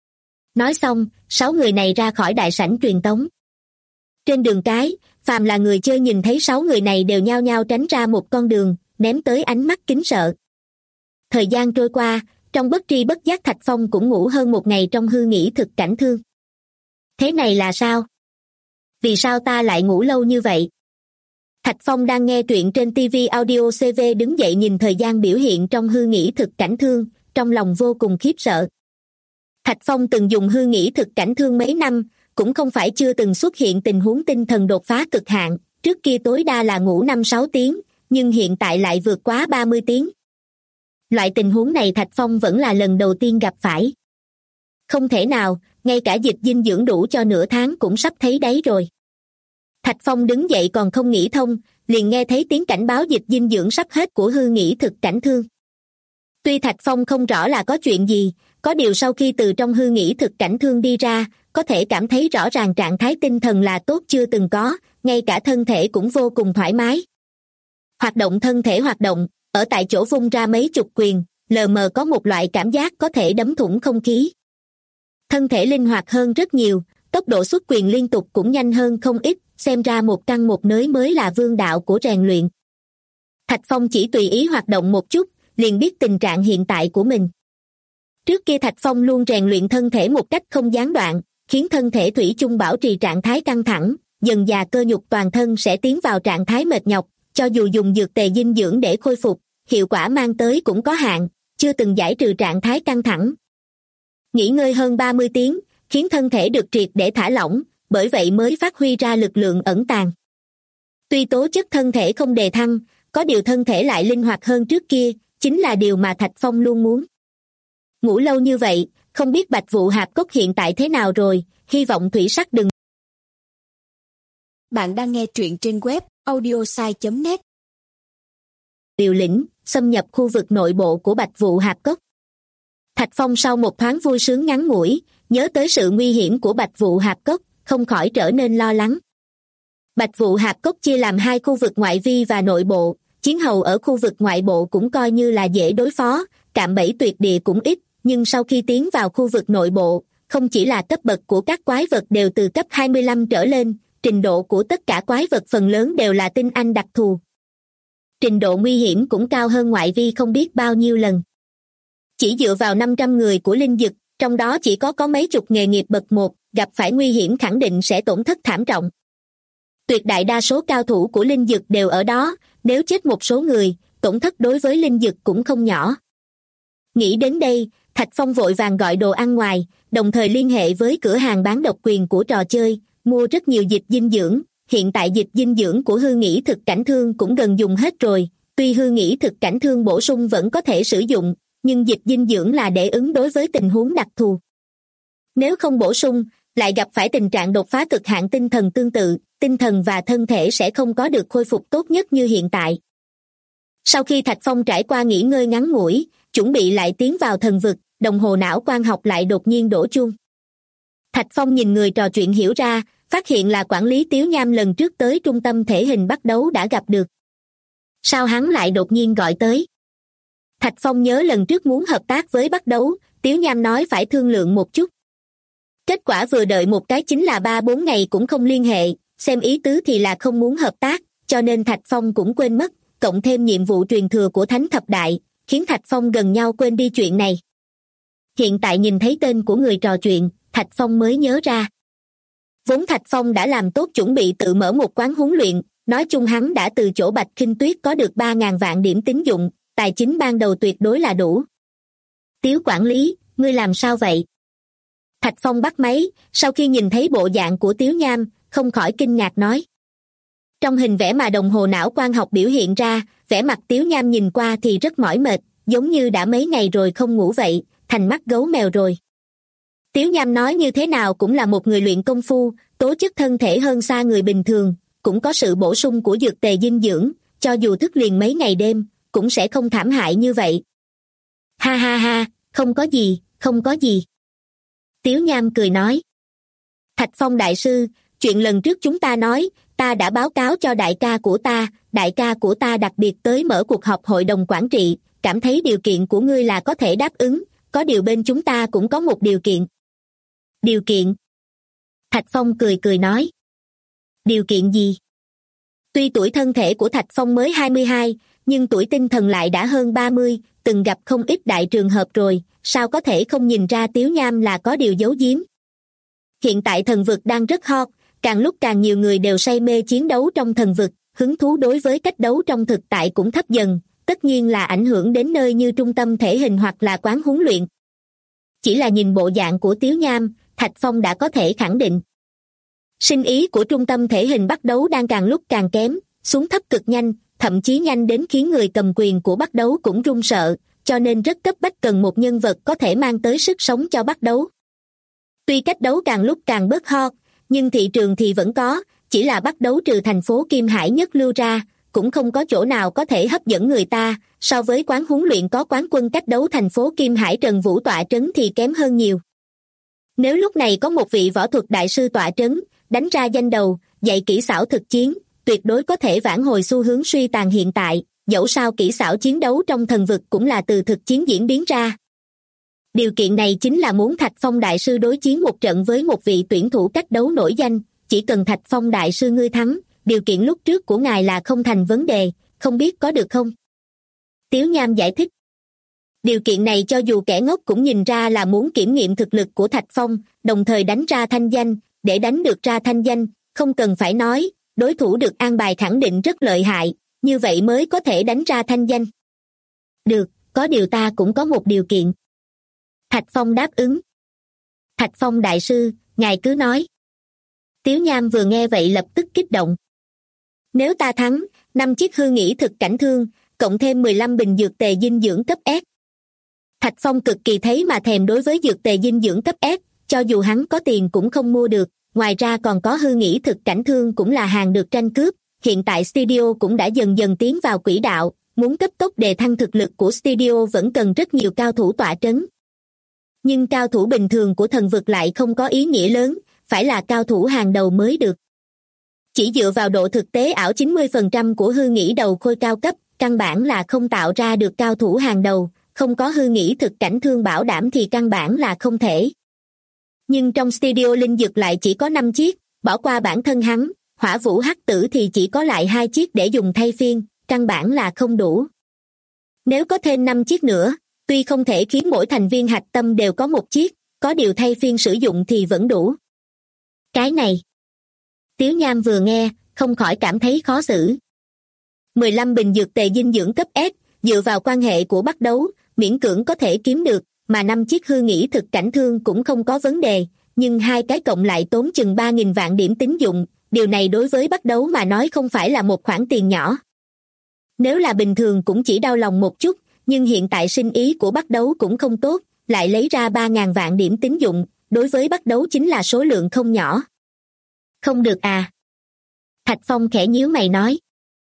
S2: Nói xong, 6 người này ra khỏi đại sảnh truyền tống. Trên đường cái, phàm là người chơi nhìn thấy 6 người này đều nhao nhao tránh ra một con đường, ném tới ánh mắt kính sợ. Thời gian trôi qua, trong bất tri bất giác Thạch Phong cũng ngủ hơn một ngày trong hư nghĩ thực cảnh thương. Thế này là sao? Vì sao ta lại ngủ lâu như vậy? Thạch Phong đang nghe truyện trên TV Audio CV đứng dậy nhìn thời gian biểu hiện trong hư nghĩ thực cảnh thương, trong lòng vô cùng khiếp sợ. Thạch Phong từng dùng hư nghĩ thực cảnh thương mấy năm, cũng không phải chưa từng xuất hiện tình huống tinh thần đột phá cực hạn, trước kia tối đa là ngủ 5-6 tiếng, nhưng hiện tại lại vượt quá 30 tiếng. Loại tình huống này Thạch Phong vẫn là lần đầu tiên gặp phải. Không thể nào, ngay cả dịch dinh dưỡng đủ cho nửa tháng cũng sắp thấy đáy rồi. Thạch Phong đứng dậy còn không nghĩ thông, liền nghe thấy tiếng cảnh báo dịch dinh dưỡng sắp hết của hư nghĩ thực cảnh thương. Tuy Thạch Phong không rõ là có chuyện gì, có điều sau khi từ trong hư nghĩ thực cảnh thương đi ra, có thể cảm thấy rõ ràng trạng thái tinh thần là tốt chưa từng có, ngay cả thân thể cũng vô cùng thoải mái. Hoạt động thân thể hoạt động, ở tại chỗ vung ra mấy chục quyền, lờ mờ có một loại cảm giác có thể đấm thủng không khí. Thân thể linh hoạt hơn rất nhiều, tốc độ xuất quyền liên tục cũng nhanh hơn không ít, xem ra một căn một nới mới là vương đạo của rèn luyện. Thạch Phong chỉ tùy ý hoạt động một chút, liền biết tình trạng hiện tại của mình. Trước kia Thạch Phong luôn rèn luyện thân thể một cách không gián đoạn, khiến thân thể thủy chung bảo trì trạng thái căng thẳng, dần dà cơ nhục toàn thân sẽ tiến vào trạng thái mệt nhọc, cho dù dùng dược tề dinh dưỡng để khôi phục, hiệu quả mang tới cũng có hạn, chưa từng giải trừ trạng thái căng thẳng. Nghỉ ngơi hơn 30 tiếng, khiến thân thể được triệt để thả lỏng, bởi vậy mới phát huy ra lực lượng ẩn tàng. Tuy tố chất thân thể không đề thăng, có điều thân thể lại linh hoạt hơn trước kia, chính là điều mà Thạch Phong luôn muốn. Ngủ lâu như vậy, không biết Bạch Vụ Hạp Cốc hiện tại thế nào rồi, hy vọng thủy sắc đừng.
S3: Bạn đang nghe truyện trên web audiosai.net.
S2: Liều lĩnh, xâm nhập khu vực nội bộ của Bạch Vụ Hạp Cốc. Thạch Phong sau một thoáng vui sướng ngắn ngủi, nhớ tới sự nguy hiểm của Bạch Vụ Hạp Cốc, không khỏi trở nên lo lắng. Bạch Vụ Hạp Cốc chia làm hai khu vực ngoại vi và nội bộ, chiến hầu ở khu vực ngoại bộ cũng coi như là dễ đối phó, cạm bẫy tuyệt địa cũng ít, nhưng sau khi tiến vào khu vực nội bộ, không chỉ là cấp bậc của các quái vật đều từ cấp 25 trở lên, trình độ của tất cả quái vật phần lớn đều là tinh anh đặc thù. Trình độ nguy hiểm cũng cao hơn ngoại vi không biết bao nhiêu lần. Chỉ dựa vào 500 người của Linh Dực, trong đó chỉ có mấy chục nghề nghiệp bậc 1, gặp phải nguy hiểm khẳng định sẽ tổn thất thảm trọng. Tuyệt đại đa số cao thủ của Linh Dực đều ở đó, nếu chết một số người, tổn thất đối với Linh Dực cũng không nhỏ. Nghĩ đến đây, Thạch Phong vội vàng gọi đồ ăn ngoài, đồng thời liên hệ với cửa hàng bán độc quyền của trò chơi, mua rất nhiều dịch dinh dưỡng. Hiện tại dịch dinh dưỡng của hư nghĩ thực cảnh thương cũng gần dùng hết rồi, tuy hư nghĩ thực cảnh thương bổ sung vẫn có thể sử dụng, nhưng dịch dinh dưỡng là để ứng đối với tình huống đặc thù. Nếu không bổ sung, lại gặp phải tình trạng đột phá cực hạn tinh thần tương tự, tinh thần và thân thể sẽ không có được khôi phục tốt nhất như hiện tại. Sau khi Thạch Phong trải qua nghỉ ngơi ngắn ngủi, chuẩn bị lại tiến vào thần vực, đồng hồ não quan học lại đột nhiên đổ chuông. Thạch Phong nhìn người trò chuyện hiểu ra, phát hiện là quản lý Tiếu Nham lần trước tới trung tâm thể hình bắt đấu đã gặp được. Sao hắn lại đột nhiên gọi tới? Thạch Phong nhớ lần trước muốn hợp tác với bắt đấu, Tiếu Nham nói phải thương lượng một chút. Kết quả vừa đợi một cái chính là 3-4 ngày cũng không liên hệ, xem ý tứ thì là không muốn hợp tác, cho nên Thạch Phong cũng quên mất, cộng thêm nhiệm vụ truyền thừa của Thánh Thập Đại, khiến Thạch Phong gần nhau quên đi chuyện này. Hiện tại nhìn thấy tên của người trò chuyện, Thạch Phong mới nhớ ra. Vốn Thạch Phong đã làm tốt chuẩn bị tự mở một quán huấn luyện, nói chung hắn đã từ chỗ Bạch Khinh Tuyết có được 3.000 vạn điểm tín dụng, tài chính ban đầu tuyệt đối là đủ. Tiếu quản lý, ngươi làm sao vậy? Thạch Phong bắt máy, sau khi nhìn thấy bộ dạng của Tiếu Nham, không khỏi kinh ngạc nói. Trong hình vẽ mà đồng hồ não quan học biểu hiện ra, vẻ mặt Tiếu Nham nhìn qua thì rất mỏi mệt, giống như đã mấy ngày rồi không ngủ vậy, thành mắt gấu mèo rồi. Tiếu Nham nói như thế nào cũng là một người luyện công phu, tố chất thân thể hơn xa người bình thường, cũng có sự bổ sung của dược tề dinh dưỡng, cho dù thức liền mấy ngày đêm, cũng sẽ không thảm hại như vậy. Ha ha ha, không có gì, không có gì. Tiếu Nham cười nói. Thạch Phong đại sư, chuyện lần trước chúng ta nói, ta đã báo cáo cho đại ca của ta đặc biệt tới mở cuộc họp hội đồng quản trị, cảm thấy điều kiện của ngươi là có thể đáp ứng, có điều bên chúng ta cũng có một điều kiện. Điều kiện? Thạch Phong cười nói. Điều kiện gì? Tuy tuổi thân thể của Thạch Phong mới 22, nhưng tuổi tinh thần lại đã hơn 30, từng gặp không ít đại trường hợp rồi, sao có thể không nhìn ra Tiếu Nham là có điều giấu giếm. Hiện tại thần vực đang rất hot, càng lúc càng nhiều người đều say mê chiến đấu trong thần vực, hứng thú đối với cách đấu trong thực tại cũng thấp dần, tất nhiên là ảnh hưởng đến nơi như trung tâm thể hình hoặc là quán huấn luyện. Chỉ là nhìn bộ dạng của Tiếu Nham, Thạch Phong đã có thể khẳng định. Sinh ý của trung tâm thể hình bắt đấu đang càng lúc càng kém, xuống thấp cực nhanh, thậm chí nhanh đến khiến người cầm quyền của bắt đấu cũng run sợ, cho nên rất cấp bách cần một nhân vật có thể mang tới sức sống cho bắt đấu. Tuy cách đấu càng lúc càng bớt hot, nhưng thị trường thì vẫn có, chỉ là bắt đấu trừ thành phố Kim Hải nhất lưu ra, cũng không có chỗ nào có thể hấp dẫn người ta, so với quán huấn luyện có quán quân cách đấu thành phố Kim Hải Trần Vũ tọa trấn thì kém hơn nhiều. Nếu lúc này có một vị võ thuật đại sư tọa trấn, đánh ra danh đầu, dạy kỹ xảo thực chiến, tuyệt đối có thể vãn hồi xu hướng suy tàn hiện tại, dẫu sao kỹ xảo chiến đấu trong thần vực cũng là từ thực chiến diễn biến ra. Điều kiện này chính là muốn Thạch Phong đại sư đối chiến một trận với một vị tuyển thủ cách đấu nổi danh, chỉ cần Thạch Phong đại sư ngươi thắng, điều kiện lúc trước của ngài là không thành vấn đề, không biết có được không? Tiếu Nham giải thích. Điều kiện này cho dù kẻ ngốc cũng nhìn ra là muốn kiểm nghiệm thực lực của Thạch Phong, đồng thời đánh ra thanh danh, để đánh được ra thanh danh, không cần phải nói, đối thủ được an bài khẳng định rất lợi hại, như vậy mới có thể đánh ra thanh danh. Được, có điều ta cũng có một điều kiện. Thạch Phong đáp ứng. Thạch Phong đại sư, ngài cứ nói. Tiếu Nham vừa nghe vậy lập tức kích động. Nếu ta thắng, 5 chiếc hư nghĩ thực cảnh thương, cộng thêm 15 bình dược tề dinh dưỡng cấp S. Thạch Phong cực kỳ thấy mà thèm đối với dược tề dinh dưỡng cấp S, cho dù hắn có tiền cũng không mua được, ngoài ra còn có hư nghĩ thực cảnh thương cũng là hàng được tranh cướp, hiện tại studio cũng đã dần dần tiến vào quỹ đạo, muốn cấp tốc đề thăng thực lực của studio vẫn cần rất nhiều cao thủ tọa trấn. Nhưng cao thủ bình thường của thần vực lại không có ý nghĩa lớn, phải là cao thủ hàng đầu mới được. Chỉ dựa vào độ thực tế ảo 90% của hư nghĩ đầu khôi cao cấp, căn bản là không tạo ra được cao thủ hàng đầu, không có hư nghĩ thực cảnh thương bảo đảm thì căn bản là không thể. Nhưng trong studio linh dược lại chỉ có 5 chiếc, bỏ qua bản thân hắn, Hỏa Vũ Hắc Tử thì chỉ có lại 2 chiếc để dùng thay phiên, căn bản là không đủ. Nếu có thêm 5 chiếc nữa, tuy không thể khiến mỗi thành viên hạch tâm đều có 1 chiếc, có điều thay phiên sử dụng thì vẫn đủ. Cái này. Tiếu Nham vừa nghe, không khỏi cảm thấy khó xử. 15 bình dược tề dinh dưỡng cấp S, dựa vào quan hệ của bắt đấu, miễn cưỡng có thể kiếm được, mà 5 chiếc hư nghĩ thực cảnh thương cũng không có vấn đề, nhưng 2 cái cộng lại tốn chừng 3.000 vạn điểm tín dụng, điều này đối với bắt đấu mà nói không phải là một khoản tiền nhỏ. Nếu là bình thường cũng chỉ đau lòng một chút, nhưng hiện tại sinh ý của bắt đấu cũng không tốt, lại lấy ra 3.000 vạn điểm tín dụng, đối với bắt đấu chính là số lượng không nhỏ. Không được à? Thạch Phong khẽ nhíu mày nói.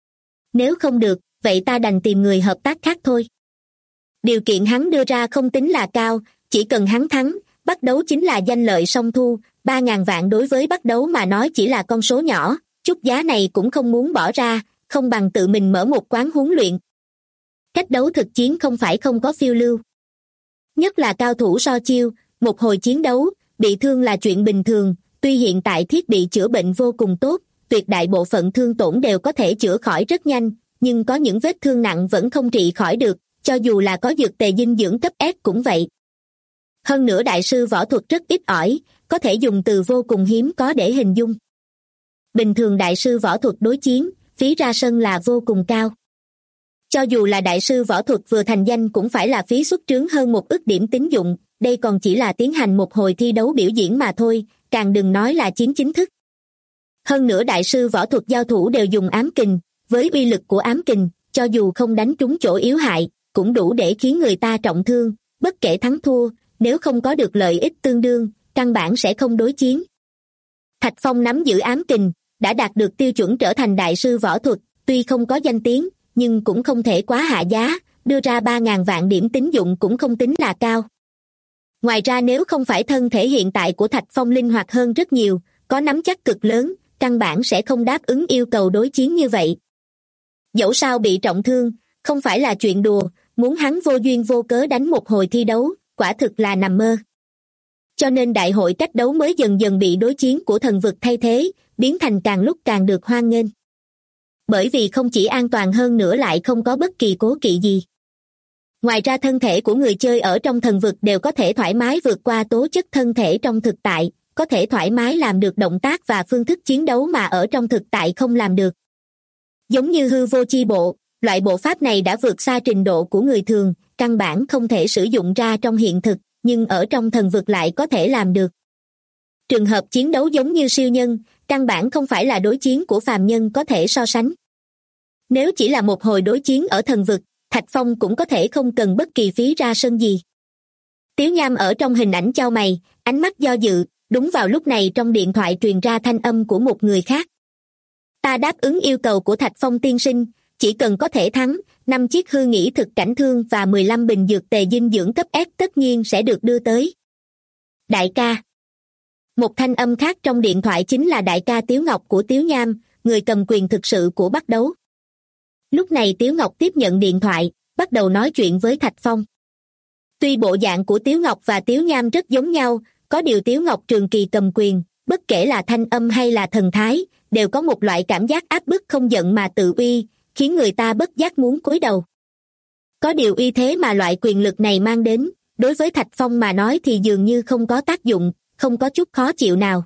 S2: Nếu không được, vậy ta đành tìm người hợp tác khác thôi. Điều kiện hắn đưa ra không tính là cao, chỉ cần hắn thắng, bắt đấu chính là danh lợi song thu, 3.000 vạn đối với bắt đấu mà nói chỉ là con số nhỏ, chút giá này cũng không muốn bỏ ra, không bằng tự mình mở một quán huấn luyện. Cách đấu thực chiến không phải không có phiêu lưu. Nhất là cao thủ so chiêu, một hồi chiến đấu, bị thương là chuyện bình thường, tuy hiện tại thiết bị chữa bệnh vô cùng tốt, tuyệt đại bộ phận thương tổn đều có thể chữa khỏi rất nhanh, nhưng có những vết thương nặng vẫn không trị khỏi được, cho dù là có dược tề dinh dưỡng cấp S cũng vậy. Hơn nữa đại sư võ thuật rất ít ỏi, có thể dùng từ vô cùng hiếm có để hình dung. Bình thường đại sư võ thuật đối chiến, phí ra sân là vô cùng cao. Cho dù là đại sư võ thuật vừa thành danh cũng phải là phí xuất trướng hơn 1 ức điểm tín dụng, đây còn chỉ là tiến hành một hồi thi đấu biểu diễn mà thôi, càng đừng nói là chiến chính thức. Hơn nữa đại sư võ thuật giao thủ đều dùng ám kình, với uy lực của ám kình, cho dù không đánh trúng chỗ yếu hại, cũng đủ để khiến người ta trọng thương, bất kể thắng thua, nếu không có được lợi ích tương đương, căn bản sẽ không đối chiến. Thạch Phong nắm giữ ám kình, đã đạt được tiêu chuẩn trở thành đại sư võ thuật, tuy không có danh tiếng, nhưng cũng không thể quá hạ giá, đưa ra 3.000 vạn điểm tín dụng cũng không tính là cao. Ngoài ra nếu không phải thân thể hiện tại của Thạch Phong linh hoạt hơn rất nhiều, có nắm chắc cực lớn, căn bản sẽ không đáp ứng yêu cầu đối chiến như vậy. Dẫu sao bị trọng thương, không phải là chuyện đùa, muốn hắn vô duyên vô cớ đánh một hồi thi đấu, quả thực là nằm mơ. Cho nên đại hội cách đấu mới dần dần bị đối chiến của thần vực thay thế, biến thành càng lúc càng được hoan nghênh. Bởi vì không chỉ an toàn hơn nữa lại không có bất kỳ cố kỵ gì. Ngoài ra thân thể của người chơi ở trong thần vực đều có thể thoải mái vượt qua tố chất thân thể trong thực tại, có thể thoải mái làm được động tác và phương thức chiến đấu mà ở trong thực tại không làm được. Giống như hư vô chi bộ, loại bộ pháp này đã vượt xa trình độ của người thường, căn bản không thể sử dụng ra trong hiện thực, nhưng ở trong thần vực lại có thể làm được. Trường hợp chiến đấu giống như siêu nhân, căn bản không phải là đối chiến của phàm nhân có thể so sánh. Nếu chỉ là một hồi đối chiến ở thần vực, Thạch Phong cũng có thể không cần bất kỳ phí ra sân gì. Tiếu Nham ở trong hình ảnh chau mày, ánh mắt do dự, đúng vào lúc này trong điện thoại truyền ra thanh âm của một người khác. Ta đáp ứng yêu cầu của Thạch Phong tiên sinh, chỉ cần có thể thắng, 5 chiếc hư nghĩ thực cảnh thương và 15 bình dược tề dinh dưỡng cấp S tất nhiên sẽ được đưa tới. Đại ca. Một thanh âm khác trong điện thoại chính là đại ca Tiếu Ngọc của Tiếu Nham, người cầm quyền thực sự của bắt đấu. Lúc này Tiếu Ngọc tiếp nhận điện thoại, bắt đầu nói chuyện với Thạch Phong. Tuy bộ dạng của Tiếu Ngọc và Tiếu Nham rất giống nhau, có điều Tiếu Ngọc trường kỳ cầm quyền, bất kể là thanh âm hay là thần thái, đều có một loại cảm giác áp bức không giận mà tự uy, khiến người ta bất giác muốn cúi đầu. Có điều uy thế mà loại quyền lực này mang đến, đối với Thạch Phong mà nói thì dường như không có tác dụng, không có chút khó chịu nào.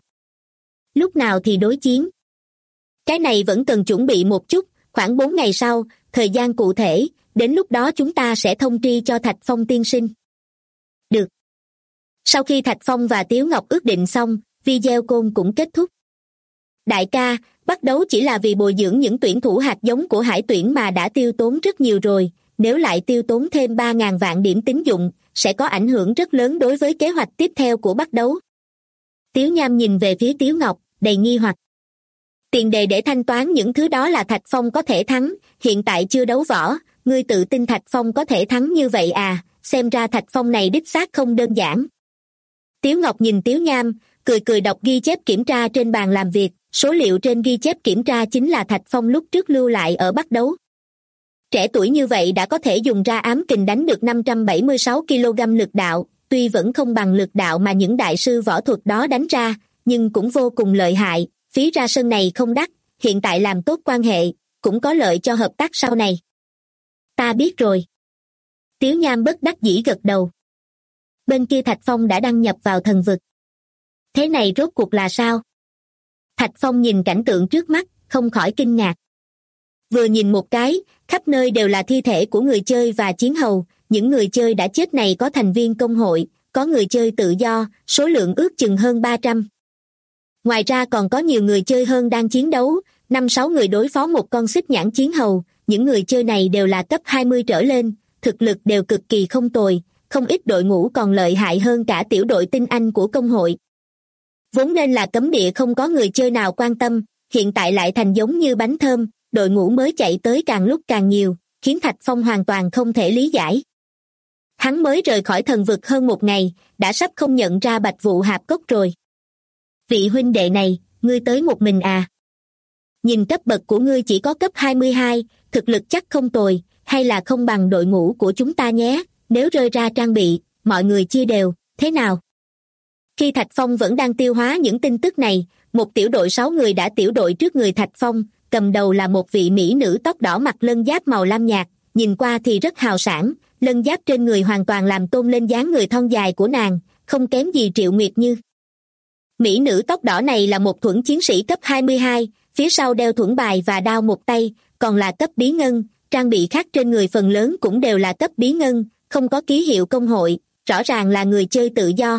S2: Lúc nào thì đối chiến? Cái này vẫn cần chuẩn bị một chút, khoảng 4 ngày sau, thời gian cụ thể, đến lúc đó chúng ta sẽ thông tri cho Thạch Phong tiên sinh. Được. Sau khi Thạch Phong và Tiếu Ngọc ước định xong, video call cũng kết thúc. Đại ca, bắt đấu chỉ là vì bồi dưỡng những tuyển thủ hạt giống của Hải tuyển mà đã tiêu tốn rất nhiều rồi, nếu lại tiêu tốn thêm 3.000 vạn điểm tín dụng, sẽ có ảnh hưởng rất lớn đối với kế hoạch tiếp theo của bắt đấu. Tiếu Nham nhìn về phía Tiếu Ngọc, đầy nghi hoặc. Tiền đề để thanh toán những thứ đó là Thạch Phong có thể thắng, hiện tại chưa đấu võ, ngươi tự tin Thạch Phong có thể thắng như vậy à, xem ra Thạch Phong này đích xác không đơn giản. Tiếu Ngọc nhìn Tiếu Nham, cười cười đọc ghi chép kiểm tra trên bàn làm việc, số liệu trên ghi chép kiểm tra chính là Thạch Phong lúc trước lưu lại ở bắt đấu. Trẻ tuổi như vậy đã có thể dùng ra ám kình đánh được 576 kg lực đạo, tuy vẫn không bằng lực đạo mà những đại sư võ thuật đó đánh ra, nhưng cũng vô cùng lợi hại, phí ra sân này không đắt, hiện tại làm tốt quan hệ, cũng có lợi cho hợp tác sau này. Ta biết rồi. Tiếu Nham bất đắc dĩ gật đầu. Bên kia Thạch Phong đã đăng nhập vào thần vực. Thế này rốt cuộc là sao? Thạch Phong nhìn cảnh tượng trước mắt, không khỏi kinh ngạc. Vừa nhìn một cái, khắp nơi đều là thi thể của người chơi và chiến hầu, những người chơi đã chết này có thành viên công hội, có người chơi tự do, số lượng ước chừng hơn 300. Ngoài ra còn có nhiều người chơi hơn đang chiến đấu, 5-6 người đối phó một con xích nhãn chiến hầu, những người chơi này đều là cấp 20 trở lên, thực lực đều cực kỳ không tồi, không ít đội ngũ còn lợi hại hơn cả tiểu đội tinh anh của công hội. Vốn nên là cấm địa không có người chơi nào quan tâm, hiện tại lại thành giống như bánh thơm, đội ngũ mới chạy tới càng lúc càng nhiều, khiến Thạch Phong hoàn toàn không thể lý giải. Hắn mới rời khỏi thần vực hơn một ngày, đã sắp không nhận ra Bạch Vụ Hạp Cốc rồi. Vị huynh đệ này, ngươi tới một mình à? Nhìn cấp bậc của ngươi chỉ có cấp 22, thực lực chắc không tồi, hay là không bằng đội ngũ của chúng ta nhé, nếu rơi ra trang bị, mọi người chia đều, thế nào? Khi Thạch Phong vẫn đang tiêu hóa những tin tức này, một tiểu đội 6 người đã tiểu đội trước người Thạch Phong, cầm đầu là một vị mỹ nữ tóc đỏ mặc lân giáp màu lam nhạt, nhìn qua thì rất hào sảng, lân giáp trên người hoàn toàn làm tôn lên dáng người thon dài của nàng, không kém gì Triệu Nguyệt Như. Mỹ nữ tóc đỏ này là một thuẫn chiến sĩ cấp 22, phía sau đeo thuẫn bài và đao một tay, còn là cấp bí ngân, trang bị khác trên người phần lớn cũng đều là cấp bí ngân, không có ký hiệu công hội, rõ ràng là người chơi tự do.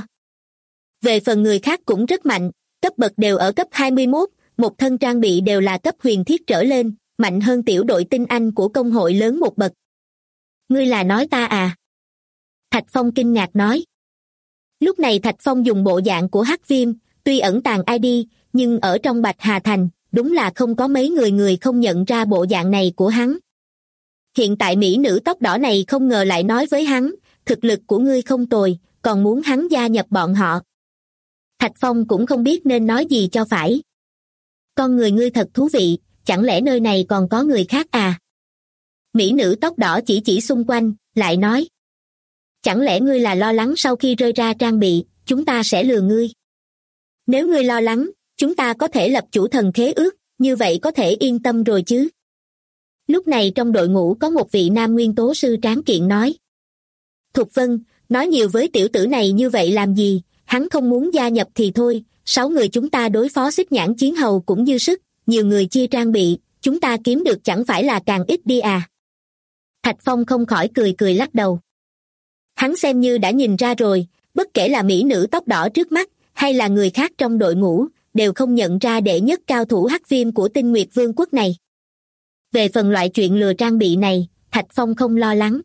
S2: Về phần người khác cũng rất mạnh, cấp bậc đều ở cấp 21, một thân trang bị đều là cấp huyền thiết trở lên, mạnh hơn tiểu đội tinh anh của công hội lớn một bậc. Ngươi là nói ta à? Thạch Phong kinh ngạc nói. Lúc này Thạch Phong dùng bộ dạng của Hắc Viêm, tuy ẩn tàng ID, nhưng ở trong Bạch Hà Thành, đúng là không có mấy người không nhận ra bộ dạng này của hắn. Hiện tại mỹ nữ tóc đỏ này không ngờ lại nói với hắn, thực lực của ngươi không tồi, còn muốn hắn gia nhập bọn họ. Thạch Phong cũng không biết nên nói gì cho phải. Con người ngươi thật thú vị, chẳng lẽ nơi này còn có người khác à? Mỹ nữ tóc đỏ chỉ xung quanh, lại nói. Chẳng lẽ ngươi là lo lắng sau khi rơi ra trang bị, chúng ta sẽ lừa ngươi? Nếu ngươi lo lắng, chúng ta có thể lập chủ thần khế ước, như vậy có thể yên tâm rồi chứ? Lúc này trong đội ngũ có một vị nam nguyên tố sư tráng kiện nói. Thục Vân, nói nhiều với tiểu tử này như vậy làm gì, hắn không muốn gia nhập thì thôi, 6 người chúng ta đối phó xích nhãn chiến hầu cũng dư sức, nhiều người chia trang bị, chúng ta kiếm được chẳng phải là càng ít đi à? Thạch Phong không khỏi cười lắc đầu. Hắn xem như đã nhìn ra rồi, bất kể là mỹ nữ tóc đỏ trước mắt, hay là người khác trong đội ngũ, đều không nhận ra đệ nhất cao thủ Hắc Viêm của Tinh Nguyệt Vương quốc này. Về phần loại chuyện lừa trang bị này, Thạch Phong không lo lắng.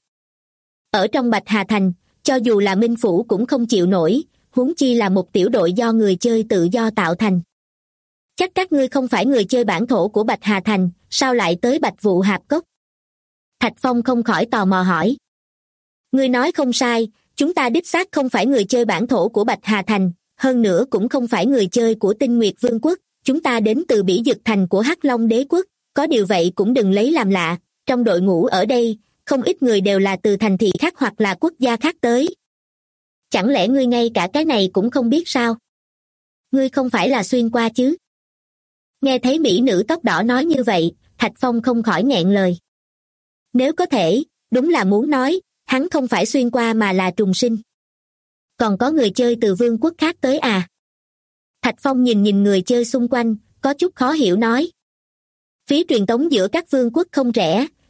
S2: Ở trong Bạch Hà Thành, cho dù là Minh Phủ cũng không chịu nổi, huống chi là một tiểu đội do người chơi tự do tạo thành. Chắc các ngươi không phải người chơi bản thổ của Bạch Hà Thành, sao lại tới Bạch Vụ Hạp Cốc? Thạch Phong không khỏi tò mò hỏi. Ngươi nói không sai, chúng ta đích xác không phải người chơi bản thổ của Bạch Hà Thành, hơn nữa cũng không phải người chơi của Tinh Nguyệt Vương quốc, chúng ta đến từ Bỉ Dực Thành của Hắc Long Đế quốc, có điều vậy cũng đừng lấy làm lạ, trong đội ngũ ở đây, không ít người đều là từ thành thị khác hoặc là quốc gia khác tới. Chẳng lẽ ngươi ngay cả cái này cũng không biết sao? Ngươi không phải là xuyên qua chứ? Nghe thấy mỹ nữ tóc đỏ nói như vậy, Thạch Phong không khỏi nghẹn lời. Nếu có thể, đúng là muốn nói, hắn không phải xuyên qua mà là trùng sinh. Còn có người chơi từ vương quốc khác tới à? Thạch Phong nhìn người chơi xung quanh, có chút khó hiểu nói. Phí truyền tống giữa các vương quốc không rẻ,